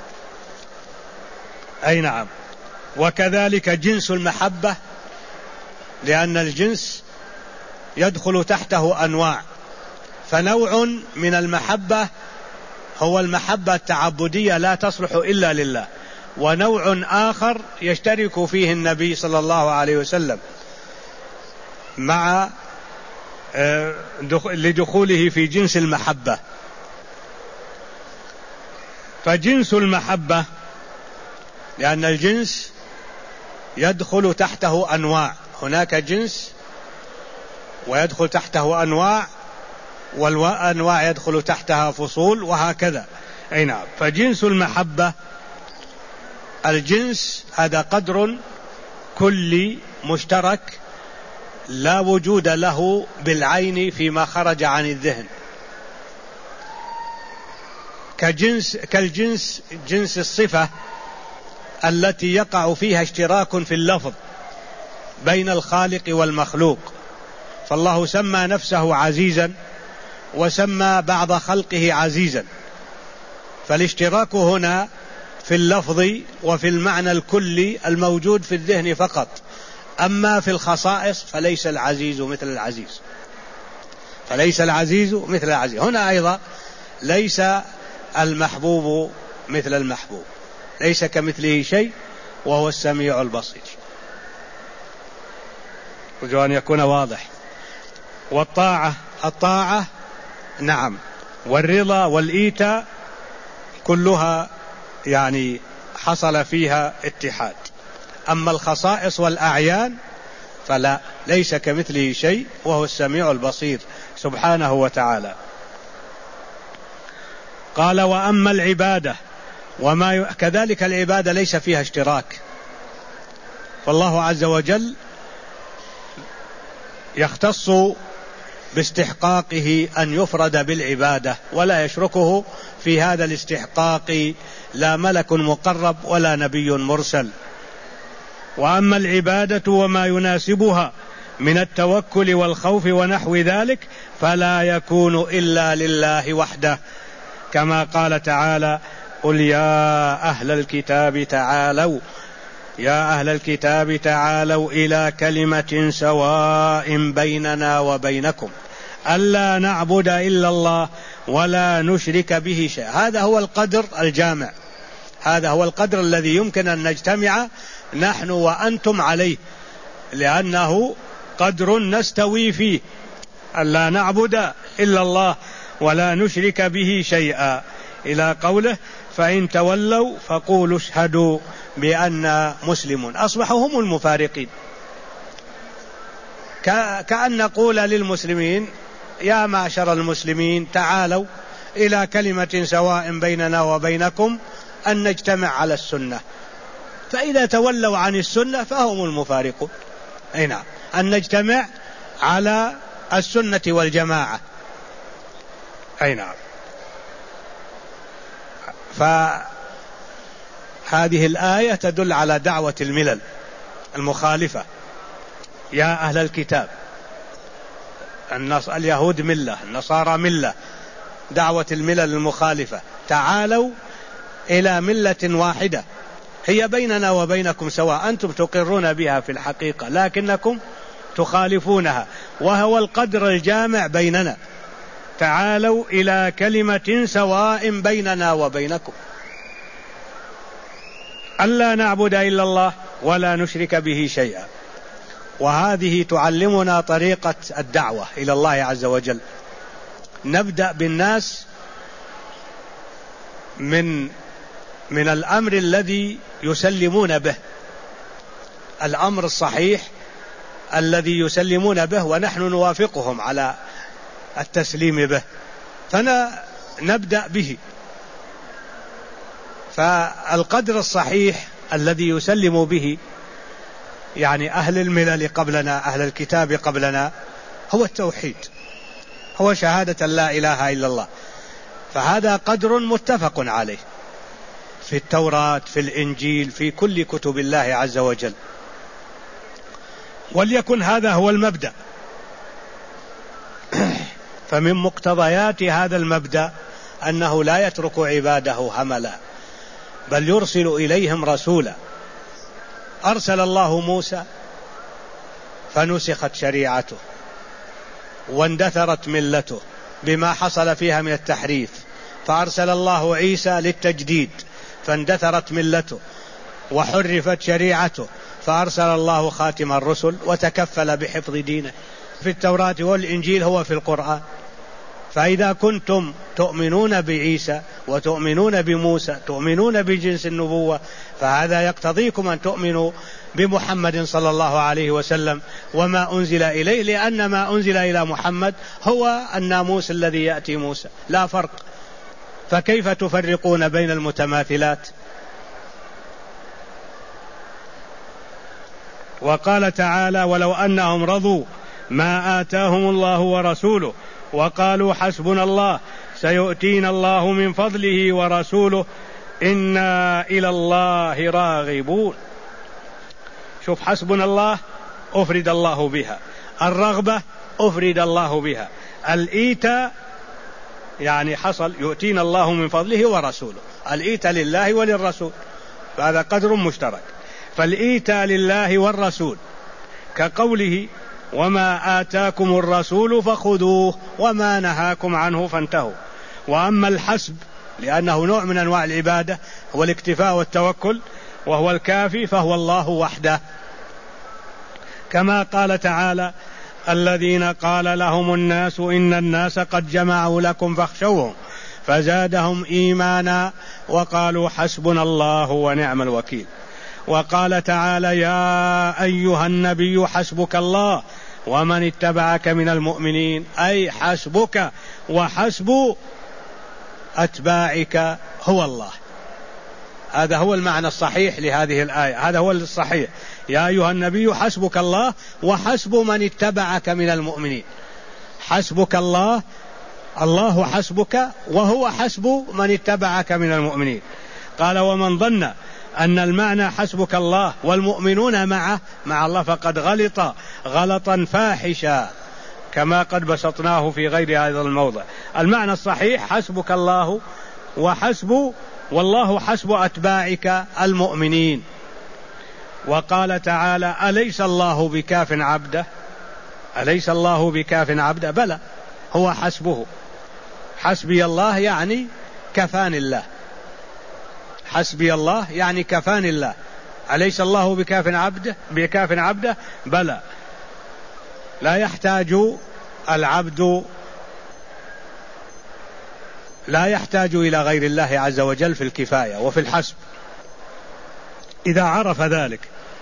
أي نعم. وكذلك جنس المحبة، لأن الجنس يدخل تحته أنواع، فنوع من المحبة هو المحبة التعبدية لا تصلح إلا لله، ونوع آخر يشترك فيه النبي صلى الله عليه وسلم مع لدخوله في جنس المحبة. فجنس المحبة لأن الجنس يدخل تحته أنواع، هناك جنس ويدخل تحته أنواع، والأنواع يدخل تحتها فصول، وهكذا. أي نعم. فجنس المحبة الجنس هذا قدر كلي مشترك لا وجود له بالعين فيما خرج عن الذهن، كالجنس جنس الصفة التي يقع فيها اشتراك في اللفظ بين الخالق والمخلوق. فالله سمى نفسه عزيزا وسمى بعض خلقه عزيزا، فالاشتراك هنا في اللفظ وفي المعنى الكلي الموجود في الذهن فقط، أما في الخصائص فليس العزيز مثل العزيز، فليس العزيز مثل العزيز. هنا أيضا ليس المحبوب مثل المحبوب، ليس كمثله شيء وهو السميع البصير. أرجو أن يكون واضح. الطاعة نعم، والرضا والإيتاء كلها يعني حصل فيها اتحاد. أما الخصائص والأعيان فلا، ليس كمثله شيء وهو السميع البصير سبحانه وتعالى. قال وأما العبادة كذلك العبادة ليس فيها اشتراك، فالله عز وجل يختص باستحقاقه أن يفرد بالعبادة ولا يشركه في هذا الاستحقاق لا ملك مقرب ولا نبي مرسل. وأما العبادة وما يناسبها من التوكل والخوف ونحو ذلك فلا يكون إلا لله وحده، كما قال تعالى: قل يا أهل الكتاب تعالوا إلى كلمة سواء بيننا وبينكم ألا نعبد إلا الله ولا نشرك به شيئا. هذا هو القدر الجامع، هذا هو القدر الذي يمكن أن نجتمع نحن وأنتم عليه، لأنه قدر نستوي فيه، ألا نعبد إلا الله ولا نشرك به شيئا، إلى قوله: فإن تولوا فقولوا اشهدوا بأننا مسلمون. أصبحوا هم المفارقين، كأن نقول للمسلمين: يا معشر المسلمين تعالوا إلى كلمة سواء بيننا وبينكم أن نجتمع على السنة، فإذا تولوا عن السنة فهم المفارقون. نعم، أن نجتمع على السنة والجماعة. نعم. فهذه الآية تدل على دعوة الملل المخالفة. يا أهل الكتاب، اليهود ملة، النصارى ملة، دعوة الملل المخالفة: تعالوا إلى ملة واحدة هي بيننا وبينكم سواء، أنتم تقرون بها في الحقيقة لكنكم تخالفونها، وهو القدر الجامع بيننا. تعالوا إلى كلمة سواء بيننا وبينكم ألا نعبد إلا الله ولا نشرك به شيئا. وهذه تعلمنا طريقة الدعوة إلى الله عز وجل. نبدأ بالناس من الأمر الذي يسلمون به، الأمر الصحيح الذي يسلمون به ونحن نوافقهم على التسليم به، فنبدأ به. فالقدر الصحيح الذي يسلم به يعني أهل الملل قبلنا، أهل الكتاب قبلنا، هو التوحيد، هو شهادة لا إله إلا الله. فهذا قدر متفق عليه في التوراة، في الإنجيل، في كل كتب الله عز وجل. وليكن هذا هو المبدأ. فمن مقتضيات هذا المبدأ أنه لا يترك عباده هملا، بل يرسل إليهم رسولا. أرسل الله موسى فنسخت شريعته واندثرت ملته بما حصل فيها من التحريف، فأرسل الله عيسى للتجديد فاندثرت ملته وحرفت شريعته، فأرسل الله خاتم الرسل وتكفل بحفظ دينه. في التوراة والإنجيل هو في القرآن. فإذا كنتم تؤمنون بعيسى وتؤمنون بموسى، تؤمنون بجنس النبوة، فهذا يقتضيكم أن تؤمنوا بمحمد صلى الله عليه وسلم وما أنزل إليه، لأن ما أنزل إلى محمد هو الناموس الذي يأتي موسى، لا فرق. فكيف تفرقون بين المتماثلات؟ وقال تعالى: ولو أنهم رضوا ما آتاهم الله ورسوله وقالوا حسبنا الله سيؤتينا الله من فضله ورسوله إنا إلى الله راغبون. شوف، حسبنا الله أفرد الله بها، الرغبة أفرد الله بها، الإيتاء يعني حصل يؤتينا الله من فضله ورسوله، الإيتاء لله وللرسول، فهذا قدر مشترك. فالإيتاء لله والرسول كقوله: وما آتاكم الرسول فخذوه وما نهاكم عنه فانتهوا. وأما الحسب لأنه نوع من أنواع العبادة، هو الاكتفاء والتوكل، وهو الكافي، فهو الله وحده، كما قال تعالى: الذين قال لهم الناس إن الناس قد جمعوا لكم فاخشوهم فزادهم إيمانا وقالوا حسبنا الله ونعم الوكيل. وقال تعالى: يا أيها النبي حسبك الله ومن اتبعك من المؤمنين، أي حسبك وحسب أتباعك هو الله. هذا هو المعنى الصحيح لهذه الآية، هذا هو الصحيح. يا أيها النبي حسبك الله وحسب من اتبعك من المؤمنين. حسبك الله، الله حسبك وهو حسب من اتبعك من المؤمنين. قال ومن ظن أن المعنى حسبك الله والمؤمنون مع الله فقد غلط غلطا فاحشا كما قد بسطناه في غير هذا الموضع. المعنى الصحيح حسبك الله والله حسب أتباعك المؤمنين. وقال تعالى أليس الله بكاف عبده؟ أليس الله بكاف عبده؟ بلى، هو حسبه. حسبي الله يعني كفاني الله، حسبي الله يعني كفاني الله. أليس الله بكاف عبده؟ بلى. لا يحتاج العبد إلى غير الله عز وجل في الكفاية وفي الحسب إذا عرف ذلك.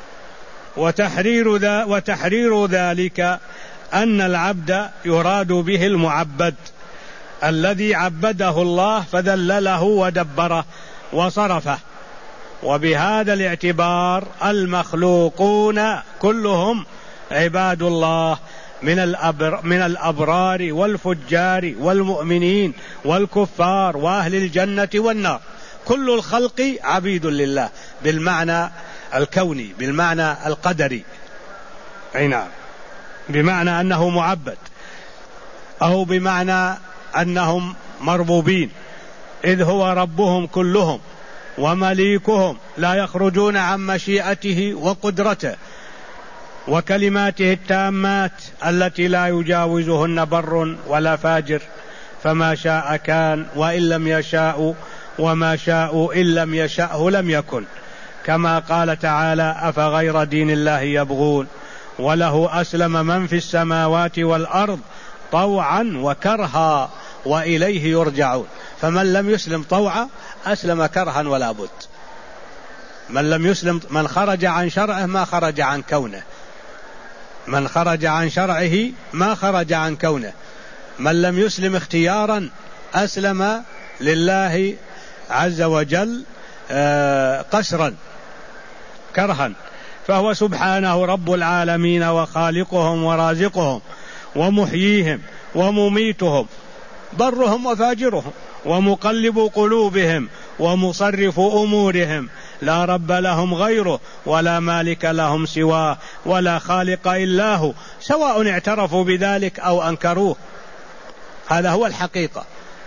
وتحرير ذلك أن العبد يراد به المعبد الذي عبده الله فذلله ودبره وصرفه. وبهذا الاعتبار المخلوقون كلهم عباد الله من الأبرار والفجار والمؤمنين والكفار وأهل الجنة والنار. كل الخلق عبيد لله بالمعنى الكوني، بالمعنى القدري، أي نعم، بمعنى أنه معبد، أو بمعنى أنهم مربوبين، إذ هو ربهم كلهم ومليكهم لا يخرجون عن مشيئته وقدرته وكلماته التامات التي لا يجاوزهن بر ولا فاجر، فما شاء كان وإن لم يشاء وما شاءوا إن لم يشأه لم يكن. كما قال تعالى أفغير دين الله يبغون وله أسلم من في السماوات والأرض طوعا وكرها وإليه يرجعون. فمن لم يسلم طوعا أسلم كرها ولا بد. من لم يسلم، من خرج عن شرعه ما خرج عن كونه، من خرج عن شرعه ما خرج عن كونه. من لم يسلم اختيارا أسلم لله عز وجل قسرا كرها. فهو سبحانه رب العالمين وخالقهم ورازقهم ومحييهم ومميتهم، برهم وفاجرهم، ومقلب قلوبهم ومصرف أمورهم، لا رب لهم غيره ولا مالك لهم سواه ولا خالق إلا هو، سواء اعترفوا بذلك أو أنكروه. هذا هو الحقيقة.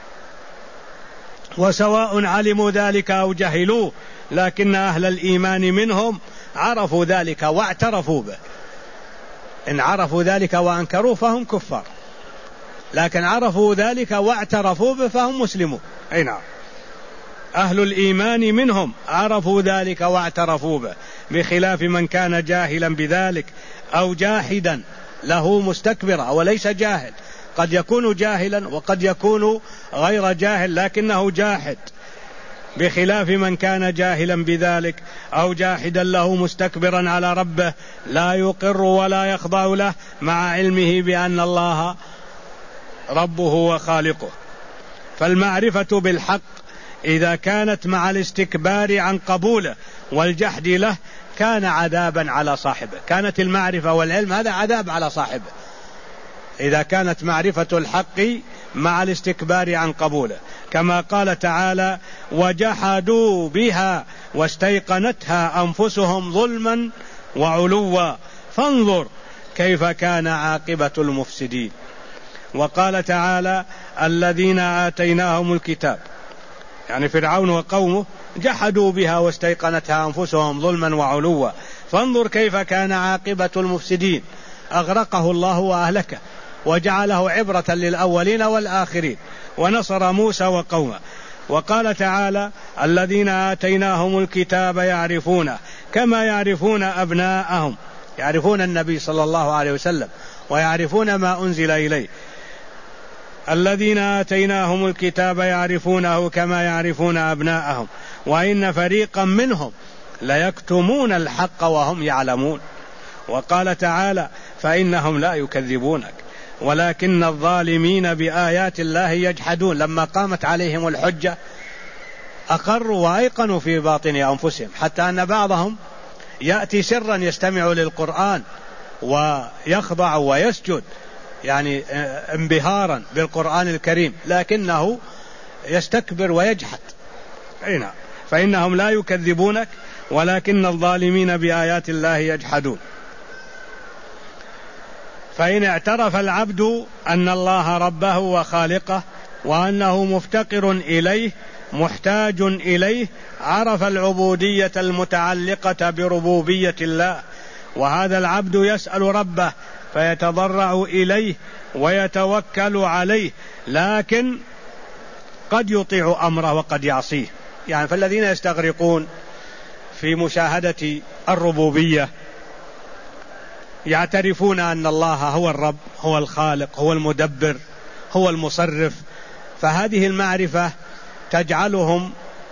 وسواء علموا ذلك أو جهلوه، لكن أهل الإيمان منهم عرفوا ذلك واعترفوا به. إن عرفوا ذلك وأنكروه فهم كفار، لكن عرفوا ذلك واعترفوا به فهم مسلمون. أي نعم، أهل الإيمان منهم عرفوا ذلك واعترفوا به، بخلاف من كان جاهلا بذلك أو جاحدا له مستكبرا وليس جاهل. قد يكون جاهلا وقد يكون غير جاهل لكنه جاحد، بخلاف من كان جاهلا بذلك أو جاحدا له مستكبرا على ربه لا يقر ولا يخضع له مع علمه بأن الله ربه وخالقه. فالمعرفة بالحق إذا كانت مع الاستكبار عن قبوله والجحد له كان عذابا على صاحبه. كانت المعرفة والعلم هذا عذاب على صاحبه إذا كانت معرفة الحق مع الاستكبار عن قبوله. كما قال تعالى وجحدوا بها واستيقنتها أنفسهم ظلما وعلوا فانظر كيف كان عاقبة المفسدين. وقال تعالى الذين آتيناهم الكتاب، يعني فرعون وقومه جحدوا بها واستيقنتها أنفسهم ظلما وعلوا فانظر كيف كان عاقبة المفسدين. أغرقه الله وأهلكه وجعله عبرة للأولين والآخرين، ونصر موسى وقومه. وقال تعالى الذين آتيناهم الكتاب يعرفونه كما يعرفون أبناءهم، يعرفون النبي صلى الله عليه وسلم ويعرفون ما أنزل إليه. الذين آتيناهم الكتاب يعرفونه كما يعرفون أبناءهم وإن فريقا منهم ليكتمون الحق وهم يعلمون. وقال تعالى فإنهم لا يكذبونك ولكن الظالمين بآيات الله يجحدون. لما قامت عليهم الحجة أقروا وأيقنوا في باطن أنفسهم، حتى أن بعضهم يأتي سرا يستمع للقرآن ويخضع ويسجد، يعني انبهارا بالقرآن الكريم، لكنه يستكبر ويجحد. فإنهم لا يكذبونك ولكن الظالمين بآيات الله يجحدون. فإن اعترف العبد أن الله ربه وخالقه وأنه مفتقر إليه محتاج إليه، عرف العبودية المتعلقة بربوبية الله، وهذا العبد يسأل ربه فيتضرع إليه ويتوكل عليه، لكن قد يطيع أمره وقد يعصيه. يعني فالذين يستغرقون في مشاهدة الربوبية يعترفون أن الله هو الرب، هو الخالق، هو المدبر، هو المصرف، فهذه المعرفة تجعلهم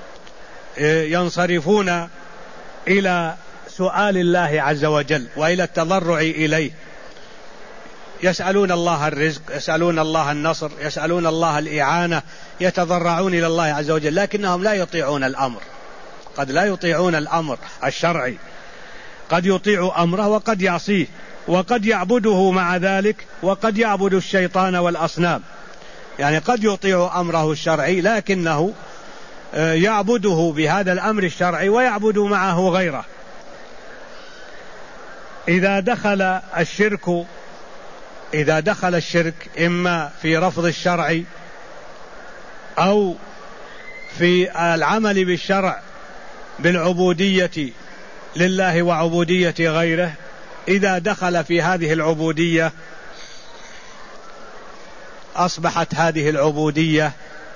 ينصرفون إلى سؤال الله عز وجل وإلى التضرع إليه، يسألون الله الرزق، يسألون الله النصر، يسألون الله الإعانة، يتضرعون إلى الله عز وجل، لكنهم لا يطيعون الأمر. قد لا يطيعون الأمر الشرعي، قد يطيع أمره وقد يعصيه، وقد يعبده مع ذلك، وقد يعبد الشيطان والأصنام. يعني قد يطيع أمره الشرعي لكنه يعبده بهذا الأمر الشرعي ويعبد معه غيره. إذا دخل الشرك إما في رفض الشرع أو في العمل بالشرع بالعبودية لله وعبودية غيره، إذا دخل في هذه العبودية أصبحت هذه العبودية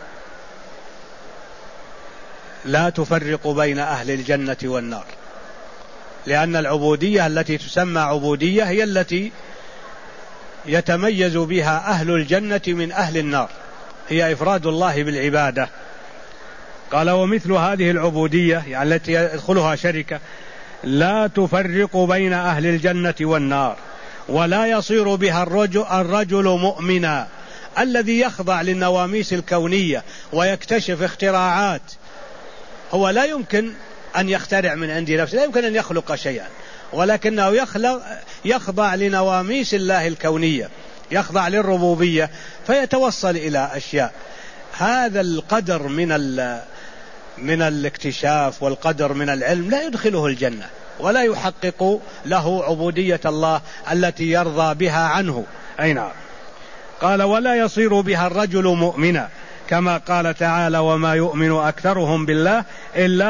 لا تفرق بين أهل الجنة والنار، لأن العبودية التي تسمى عبودية هي التي يتميز بها أهل الجنة من أهل النار، هي إفراد الله بالعبادة. قال ومثل هذه العبودية يعني التي يدخلها شركة لا تفرق بين أهل الجنة والنار، ولا يصير بها الرجل مؤمنا الذي يخضع للنواميس الكونية ويكتشف اختراعات. هو لا يمكن أن يخترع من عند نفسه، لا يمكن أن يخلق شيئا، ولكنه يخضع لنواميس الله الكونية، يخضع للربوبية فيتوصل إلى أشياء. هذا القدر من الاكتشاف والقدر من العلم لا يدخله الجنة ولا يحقق له عبودية الله التي يرضى بها عنه. نعم. قال ولا يصير بها الرجل مؤمنا، كما قال تعالى وما يؤمن أكثرهم بالله إلا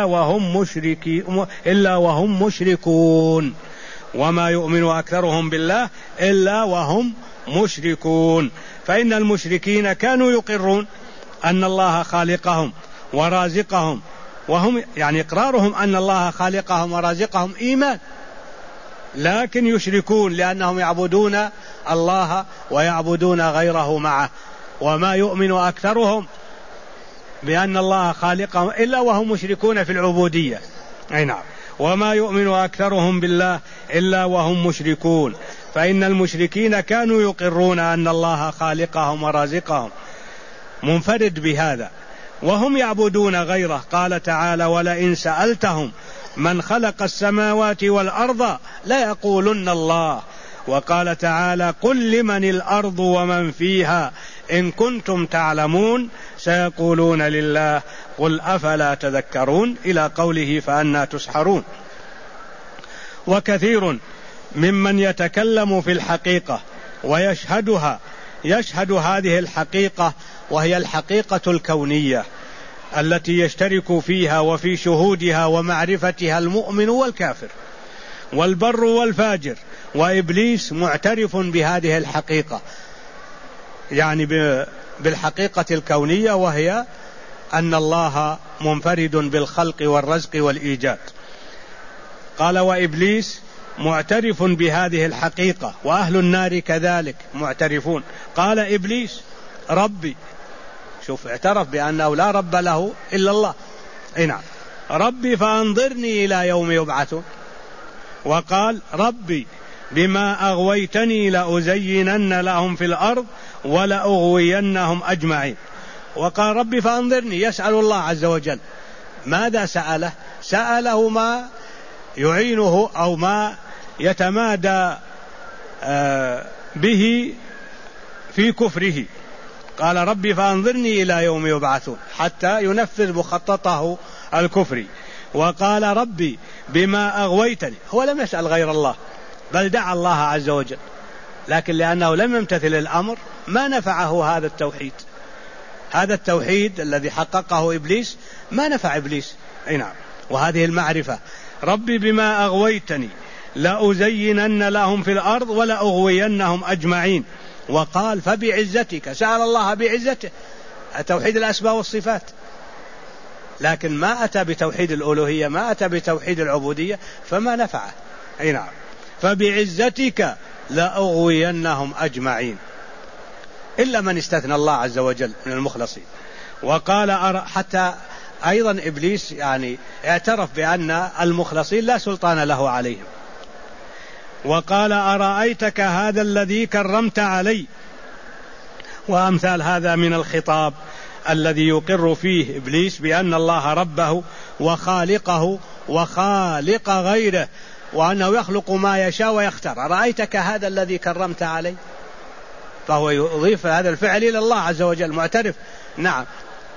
وهم مشركون. وما يؤمن أكثرهم بالله إلا وهم مشركون. فإن المشركين كانوا يقرون أن الله خالقهم ورازقهم، وهم يعني إقرارهم أن الله خالقهم ورازقهم إيمان، لكن يشركون لأنهم يعبدون الله ويعبدون غيره معه. وما يؤمن أكثرهم بأن الله خالقهم إلا وهم مشركون في العبودية. نعم. وما يؤمن أكثرهم بالله إلا وهم مشركون. فإن المشركين كانوا يقرون أن الله خالقهم ورازقهم، منفرد بهذا، وهم يعبدون غيره. قال تعالى ولئن سألتهم من خلق السماوات والأرض ليقولن الله. وقال تعالى قل لمن الأرض ومن فيها إن كنتم تعلمون سيقولون لله قل أفلا تذكرون، إلى قوله فأنى تسحرون. وكثير ممن يتكلم في الحقيقة ويشهدها يشهد هذه الحقيقة، وهي الحقيقة الكونية التي يشترك فيها وفي شهودها ومعرفتها المؤمن والكافر والبر والفاجر، وإبليس معترف بهذه الحقيقة، يعني بالحقيقة الكونية، وهي أن الله منفرد بالخلق والرزق والإيجاد. قال وإبليس معترف بهذه الحقيقة، وأهل النار كذلك معترفون. قال إبليس ربي، شوف اعترف بأنه لا رب له إلا الله. نعم. ربي فأنظرني إلى يوم يبعثون. وقال ربي بما أغويتني لأزينن لهم في الأرض ولأغوينهم أجمعين. وقال ربي فأنظرني، يسأل الله عز وجل. ماذا سأله؟ سأله ما يعينه أو ما يتمادى به في كفره. قال ربي فأنظرني إلى يوم يبعثون حتى ينفذ مخططه الكفري. وقال ربي بما أغويتني، هو لم يسأل غير الله بل دعا الله عز وجل، لكن لأنه لم يمتثل الأمر ما نفعه هذا التوحيد. هذا التوحيد الذي حققه إبليس ما نفع إبليس. نعم. وهذه المعرفة ربي بما أغويتني لأزينن لهم في الأرض ولأغوينهم أجمعين. وقال فبعزتك، سأل الله بعزته، توحيد الأسماء والصفات، لكن ما أتى بتوحيد الألوهية، ما أتى بتوحيد العبودية، فما نفعه. أي نعم. فبعزتك لأغوينهم أجمعين إلا من استثنى الله عز وجل من المخلصين. وقال حتى أيضا إبليس يعني اعترف بأن المخلصين لا سلطان له عليهم. وقال أرأيتك هذا الذي كرمت علي، وأمثال هذا من الخطاب الذي يقر فيه إبليس بأن الله ربه وخالقه وخالق غيره، وأنه يخلق ما يشاء ويختار. أرأيتك هذا الذي كرمت علي، فهو يضيف هذا الفعل إلى الله عز وجل، معترف. نعم.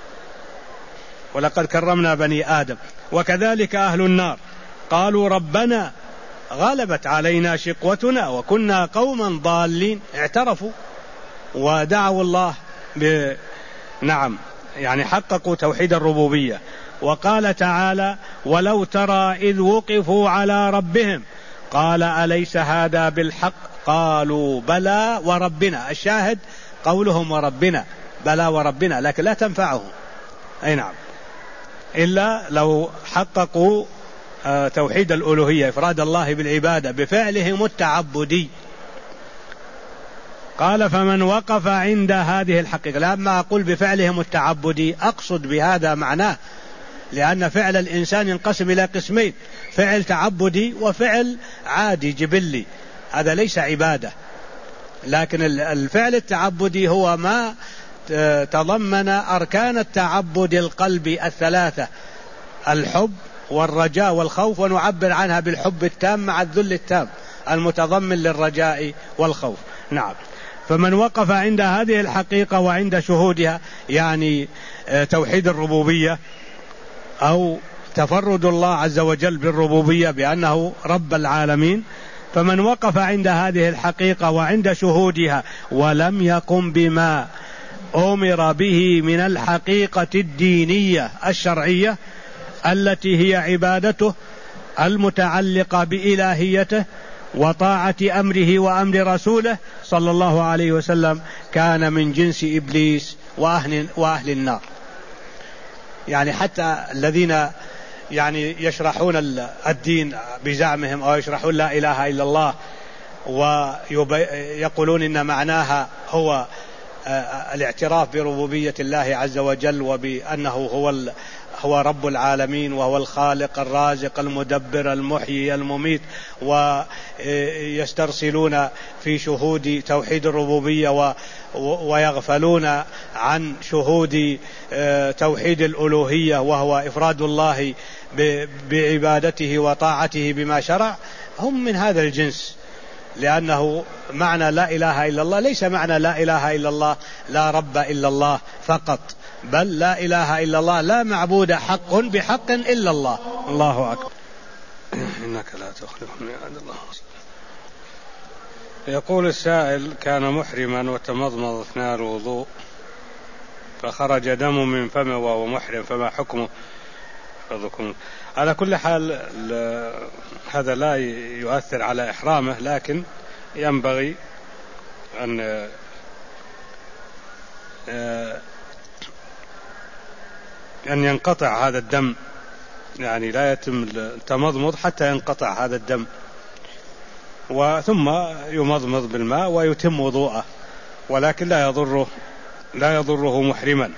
ولقد كرمنا بني آدم. وكذلك أهل النار قالوا ربنا غلبت علينا شقوتنا وكنا قوما ضالين، اعترفوا ودعوا الله نعم، يعني حققوا توحيد الربوبية. وقال تعالى ولو ترى إذ وقفوا على ربهم قال أليس هذا بالحق قالوا بلى وربنا. الشاهد قولهم وربنا، بلى وربنا، لكن لا تنفعهم. أي نعم، إلا لو حققوا توحيد الألوهية، إفراد الله بالعبادة بفعلهم التعبدي. قال فمن وقف عند هذه الحقيقة، لما أقول بفعلهم التعبدي أقصد بهذا معناه، لأن فعل الإنسان ينقسم إلى قسمين: فعل تعبدي وفعل عادي جبلي، هذا ليس عبادة. لكن الفعل التعبدي هو ما تضمن أركان التعبد القلبي الثلاثة: الحب والرجاء والخوف، ونعبر عنها بالحب التام مع الذل التام المتضمن للرجاء والخوف. نعم. فمن وقف عند هذه الحقيقة وعند شهودها، يعني توحيد الربوبية أو تفرد الله عز وجل بالربوبية بأنه رب العالمين، فمن وقف عند هذه الحقيقة وعند شهودها ولم يقم بما أمر به من الحقيقة الدينية الشرعية التي هي عبادته المتعلقة بإلهيته وطاعة أمره وأمر رسوله صلى الله عليه وسلم، كان من جنس إبليس وأهل النار. يعني حتى الذين يعني يشرحون الدين بزعمهم أو يشرحون لا إله إلا الله ويقولون إن معناها هو الاعتراف بربوبية الله عز وجل وبأنه هو رب العالمين وهو الخالق الرازق المدبر المحيي المميت، ويسترسلون في شهود توحيد الربوبية ويغفلون عن شهود توحيد الألوهية وهو إفراد الله بعبادته وطاعته بما شرع، هم من هذا الجنس. لأنه معنى لا إله إلا الله ليس معنى لا إله إلا الله لا رب إلا الله فقط، بل لا إله إلا الله لا معبود حق بحق إلا الله. الله أكبر. إنك لا تخلف الميعاد. الله. يقول السائل: كان محرما وتمضمض أثناء الوضوء فخرج دم من فمه وهو محرم، فما حكمه؟ على كل حال هذا لا يؤثر على إحرامه، لكن ينبغي أن ينقطع هذا الدم، يعني لا يتم التمضمض حتى ينقطع هذا الدم، وثم يمضمض بالماء ويتم وضوءه، ولكن لا يضره محرما،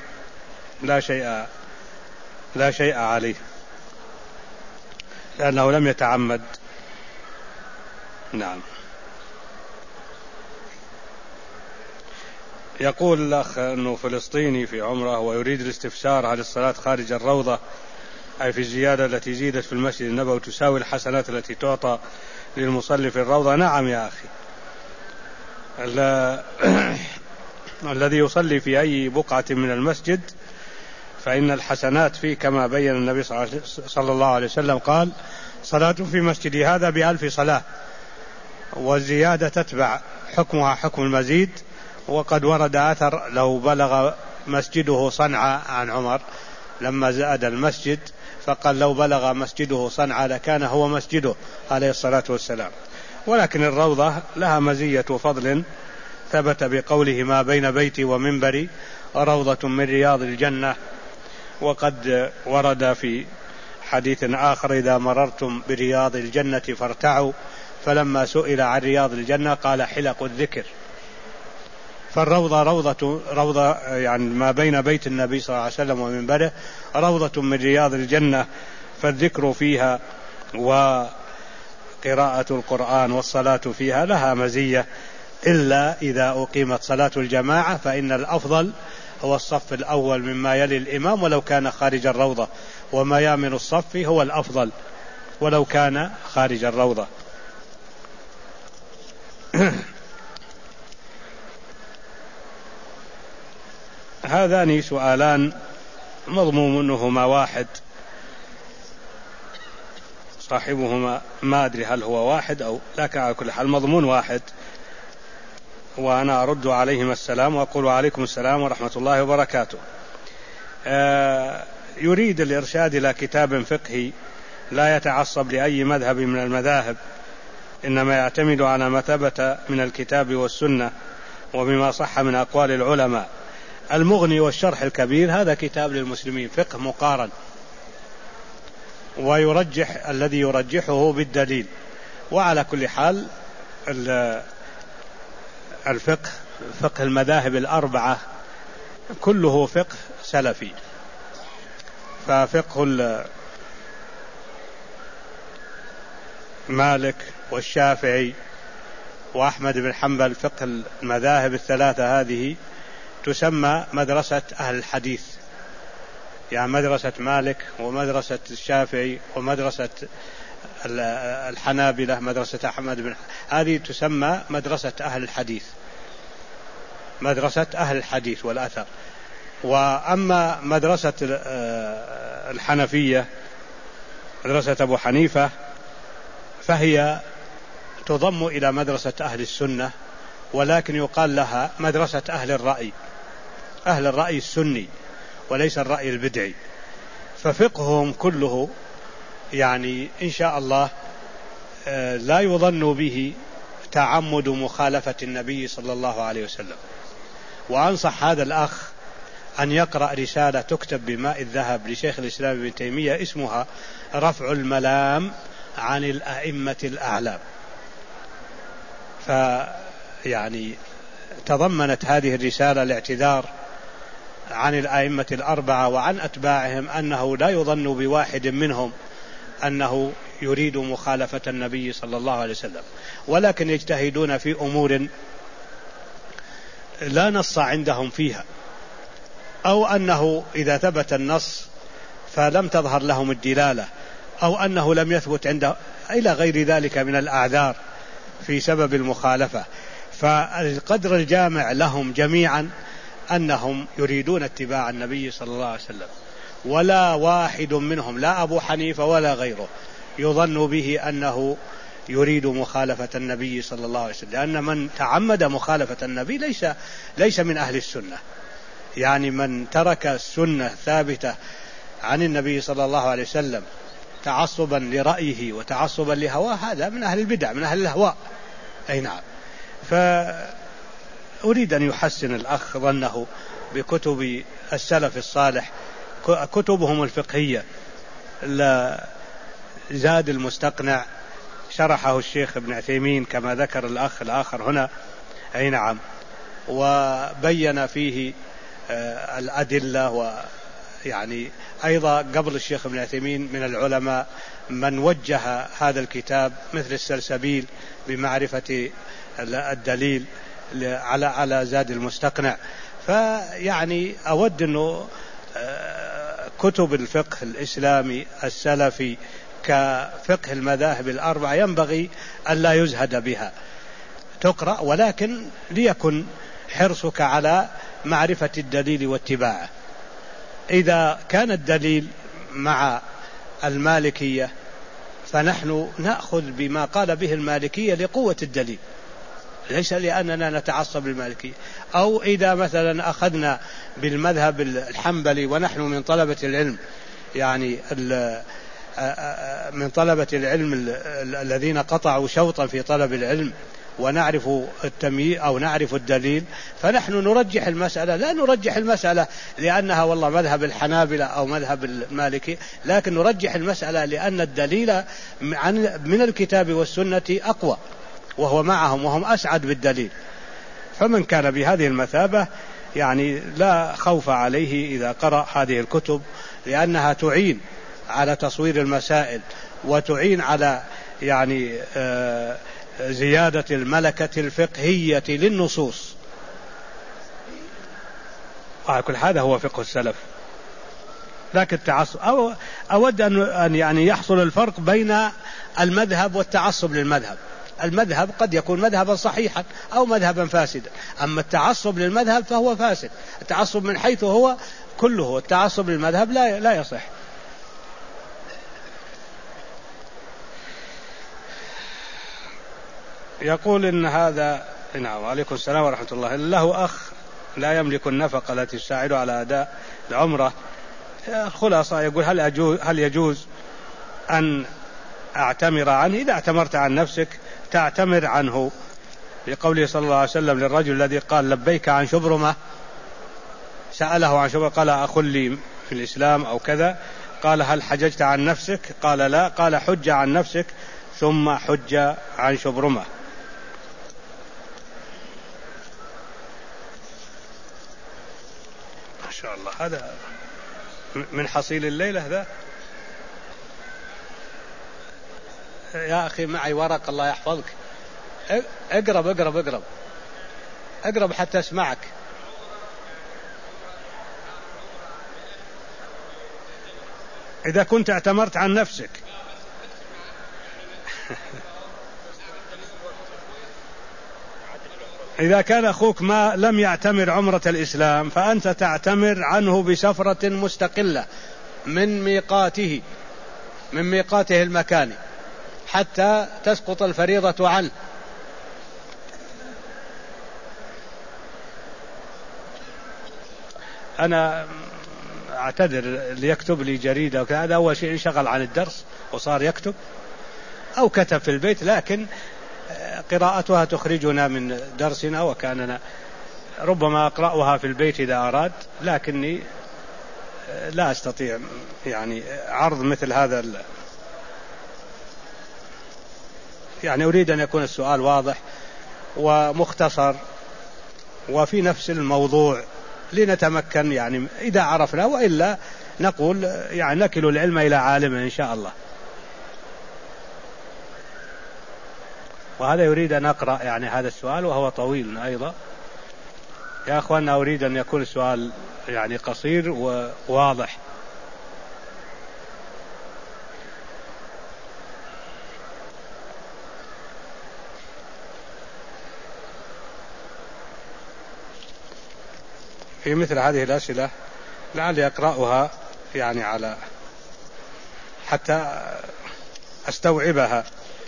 لا شيء عليه لأنه لم يتعمد. نعم. يقول الأخ أنه فلسطيني في عمره ويريد الاستفسار: هل الصلاة خارج الروضة أي في الزيادة التي زيدت في المسجد النبوي تساوي الحسنات التي تعطى للمصلي في الروضة؟ نعم يا أخي، الذي يصلي في أي بقعة من المسجد فإن الحسنات فيه كما بين النبي صلى الله عليه وسلم قال: صلاة في مسجدي هذا ب1000 صلاة، والزيادة تتبع حكمها حكم المزيد. وقد ورد أثر لو بلغ مسجده صنعاء عن عمر لما زاد المسجد فقال: لو بلغ مسجده صنعاء لكان هو مسجده عليه الصلاة والسلام. ولكن الروضة لها مزية وفضل ثبت بقوله: ما بين بيتي ومنبري روضة من رياض الجنة. وقد ورد في حديث آخر: إذا مررتم برياض الجنة فارتعوا. فلما سئل عن رياض الجنة قال: حلق الذكر. فالروضة روضة يعني ما بين بيت النبي صلى الله عليه وسلم ومنبره روضة من رياض الجنة، فالذكر فيها وقراءة القرآن والصلاة فيها لها مزية، إلا إذا أقيمت صلاة الجماعة فإن الأفضل هو الصف الأول مما يلي الإمام ولو كان خارج الروضة، وميامن الصف هو الأفضل ولو كان خارج الروضة. هذان سؤالان مضمونهما واحد، صاحبهما ما أدري هل هو واحد أو لكن على كل حال مضمون واحد، وأنا أرد عليهما السلام وأقول: عليكم السلام ورحمة الله وبركاته. يريد الإرشاد إلى كتاب فقهي لا يتعصب لأي مذهب من المذاهب، إنما يعتمد على ما ثبت من الكتاب والسنة وبما صح من أقوال العلماء. المغني والشرح الكبير هذا كتاب للمسلمين فقه مقارن، ويرجح الذي يرجحه بالدليل. وعلى كل حال الفقه فقه المذاهب الأربعة كله فقه سلفي، ففقه مالك والشافعي وأحمد بن حنبل، فقه المذاهب الثلاثة هذه تسمى مدرسة أهل الحديث، يعني مدرسة مالك ومدرسة الشافعي ومدرسة الحنابلة مدرسة أحمد بن، هذه تسمى مدرسة أهل الحديث، مدرسة أهل الحديث والأثر. وأما مدرسة الحنفية مدرسة أبو حنيفة فهي تضم إلى مدرسة أهل السنة، ولكن يقال لها مدرسة أهل الرأي، أهل الرأي السني وليس الرأي البدعي. ففقههم كله يعني إن شاء الله لا يظن به تعمد مخالفة النبي صلى الله عليه وسلم. وأنصح هذا الأخ أن يقرأ رسالة تكتب بماء الذهب لشيخ الإسلام ابن تيمية اسمها رفع الملام عن الأئمة الأعلام. فيعني تضمنت هذه الرسالة الاعتذار عن الأئمة الأربعة وعن أتباعهم أنه لا يظن بواحد منهم أنه يريد مخالفة النبي صلى الله عليه وسلم، ولكن يجتهدون في أمور لا نص عندهم فيها، أو أنه إذا ثبت النص فلم تظهر لهم الدلالة، أو أنه لم يثبت عنده، إلى غير ذلك من الأعذار في سبب المخالفة. فالقدر الجامع لهم جميعا أنهم يريدون اتباع النبي صلى الله عليه وسلم، ولا واحد منهم لا أبو حنيفة ولا غيره يظن به أنه يريد مخالفة النبي صلى الله عليه وسلم، لأن من تعمد مخالفة النبي ليس من أهل السنة. يعني من ترك السنة ثابتة عن النبي صلى الله عليه وسلم تعصبا لرأيه وتعصبا لهواه هذا من أهل البدع، من أهل الهواء. أي نعم. فأريد أن يحسن الأخ ظنه بكتب السلف الصالح، كتبهم الفقهية. زاد المستقنع شرحه الشيخ ابن عثيمين كما ذكر الأخ الآخر هنا. أي نعم. وبين فيه الأدلة، ويعني أيضا قبل الشيخ ابن عثيمين من العلماء من وجه هذا الكتاب مثل السلسبيل بمعرفة الدليل على زاد المستقنع. فيعني أود أنه كتب الفقه الإسلامي السلفي كفقه المذاهب الأربعة ينبغي ألا يزهد بها، تقرأ، ولكن ليكن حرصك على معرفة الدليل واتباعه. إذا كان الدليل مع المالكية فنحن نأخذ بما قال به المالكية لقوة الدليل، ليس لأننا نتعصب للمالكية. أو إذا مثلا أخذنا بالمذهب الحنبلي ونحن من طلبة العلم، يعني من طلبة العلم الذين قطعوا شوطا في طلب العلم ونعرف التمييز أو نعرف الدليل، فنحن نرجح المسألة، لا نرجح المسألة لأنها والله مذهب الحنابلة أو مذهب المالكي، لكن نرجح المسألة لأن الدليل من الكتاب والسنة أقوى، وهو معهم وهم أسعد بالدليل. فمن كان بهذه المثابة يعني لا خوف عليه إذا قرأ هذه الكتب، لأنها تعين على تصوير المسائل وتعين على يعني زيادة الملكة الفقهية للنصوص. على كل هذا هو فقه السلف. لكن التعصب أود أن يعني يحصل الفرق بين المذهب والتعصب للمذهب. المذهب قد يكون مذهبا صحيحا أو مذهبا فاسدا، أما التعصب للمذهب فهو فاسد. التعصب من حيث هو كله، التعصب للمذهب لا يصح. يقول إن هذا، نعم عليكم السلام ورحمة الله، له أخ لا يملك النفقة التي تساعده على أداء العمرة. خلاصة يقول هل يجوز أن أعتمر عنه؟ إذا اعتمرت عن نفسك تعتمر عنه، لقوله صلى الله عليه وسلم للرجل الذي قال لبيك عن شبرمة، سأله عن شبرمة قال أخل لي في الإسلام أو كذا، قال هل حججت عن نفسك؟ قال لا، قال حج عن نفسك ثم حج عن شبرمة. ما شاء الله، هذا من حصيل الليلة ذا. يا أخي معي ورق الله يحفظك، اقرب حتى اسمعك. إذا كنت اعتمرت عن نفسك إذا كان أخوك ما لم يعتمر عمرة الإسلام فأنت تعتمر عنه بسفرة مستقلة من ميقاته المكاني حتى تسقط الفريضة عنه. أنا أعتذر اللي يكتب لي جريدة وكذا، أول شيء انشغل عن الدرس وصار يكتب أو كتب في البيت، لكن قراءتها تخرجنا من درسنا، وكاننا ربما أقرأها في البيت إذا أراد، لكني لا أستطيع يعني عرض مثل هذا. يعني أريد أن يكون السؤال واضح ومختصر وفي نفس الموضوع لنتمكن، يعني إذا عرفنا، وإلا نقول يعني نكل العلم إلى عالمه إن شاء الله. وهذا يريد أن أقرأ يعني هذا السؤال وهو طويل أيضا. يا أخوانا أريد أن يكون السؤال يعني قصير وواضح. في مثل هذه الأسئلة لعلي أقرأها يعني على حتى أستوعبها،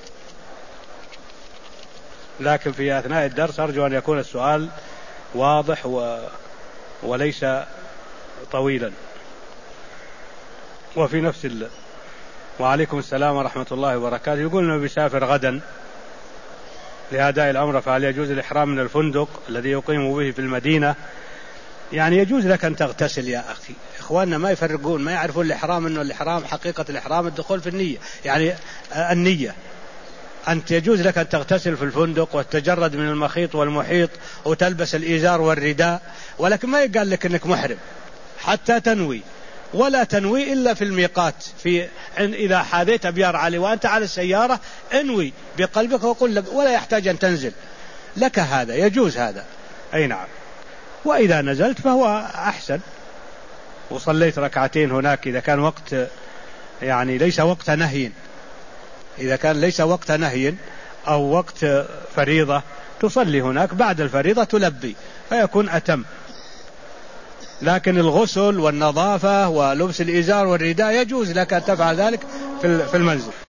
لكن في أثناء الدرس أرجو أن يكون السؤال واضح وليس طويلا. وفي نفس وعليكم السلام ورحمة الله وبركاته. يقول إنه بيسافر غدا لأداء العمرة، فهل يجوز الإحرام من الفندق الذي يقيم به في المدينة؟ يعني يجوز لك أن تغتسل يا أخي. إخواننا ما يفرقون، ما يعرفون الإحرام، إنه الإحرام حقيقة الإحرام الدخول في النية، يعني النية. أنت يجوز لك أن تغتسل في الفندق وتتجرد من المخيط والمحيط وتلبس الإزار والرداء، ولكن ما يقال لك أنك محرم حتى تنوي، ولا تنوي إلا في الميقات. إذا حاذيت أبيار علي وأنت على السيارة انوي بقلبك وقل، ولا يحتاج أن تنزل لك، هذا يجوز هذا. أي نعم. وإذا نزلت فهو أحسن، وصليت ركعتين هناك إذا كان وقت يعني ليس وقت نهي، إذا كان ليس وقت نهي أو وقت فريضة تصلي هناك، بعد الفريضة تلبي فيكون أتم. لكن الغسل والنظافة ولبس الإزار والرداء يجوز لك أن تفعل ذلك في المنزل.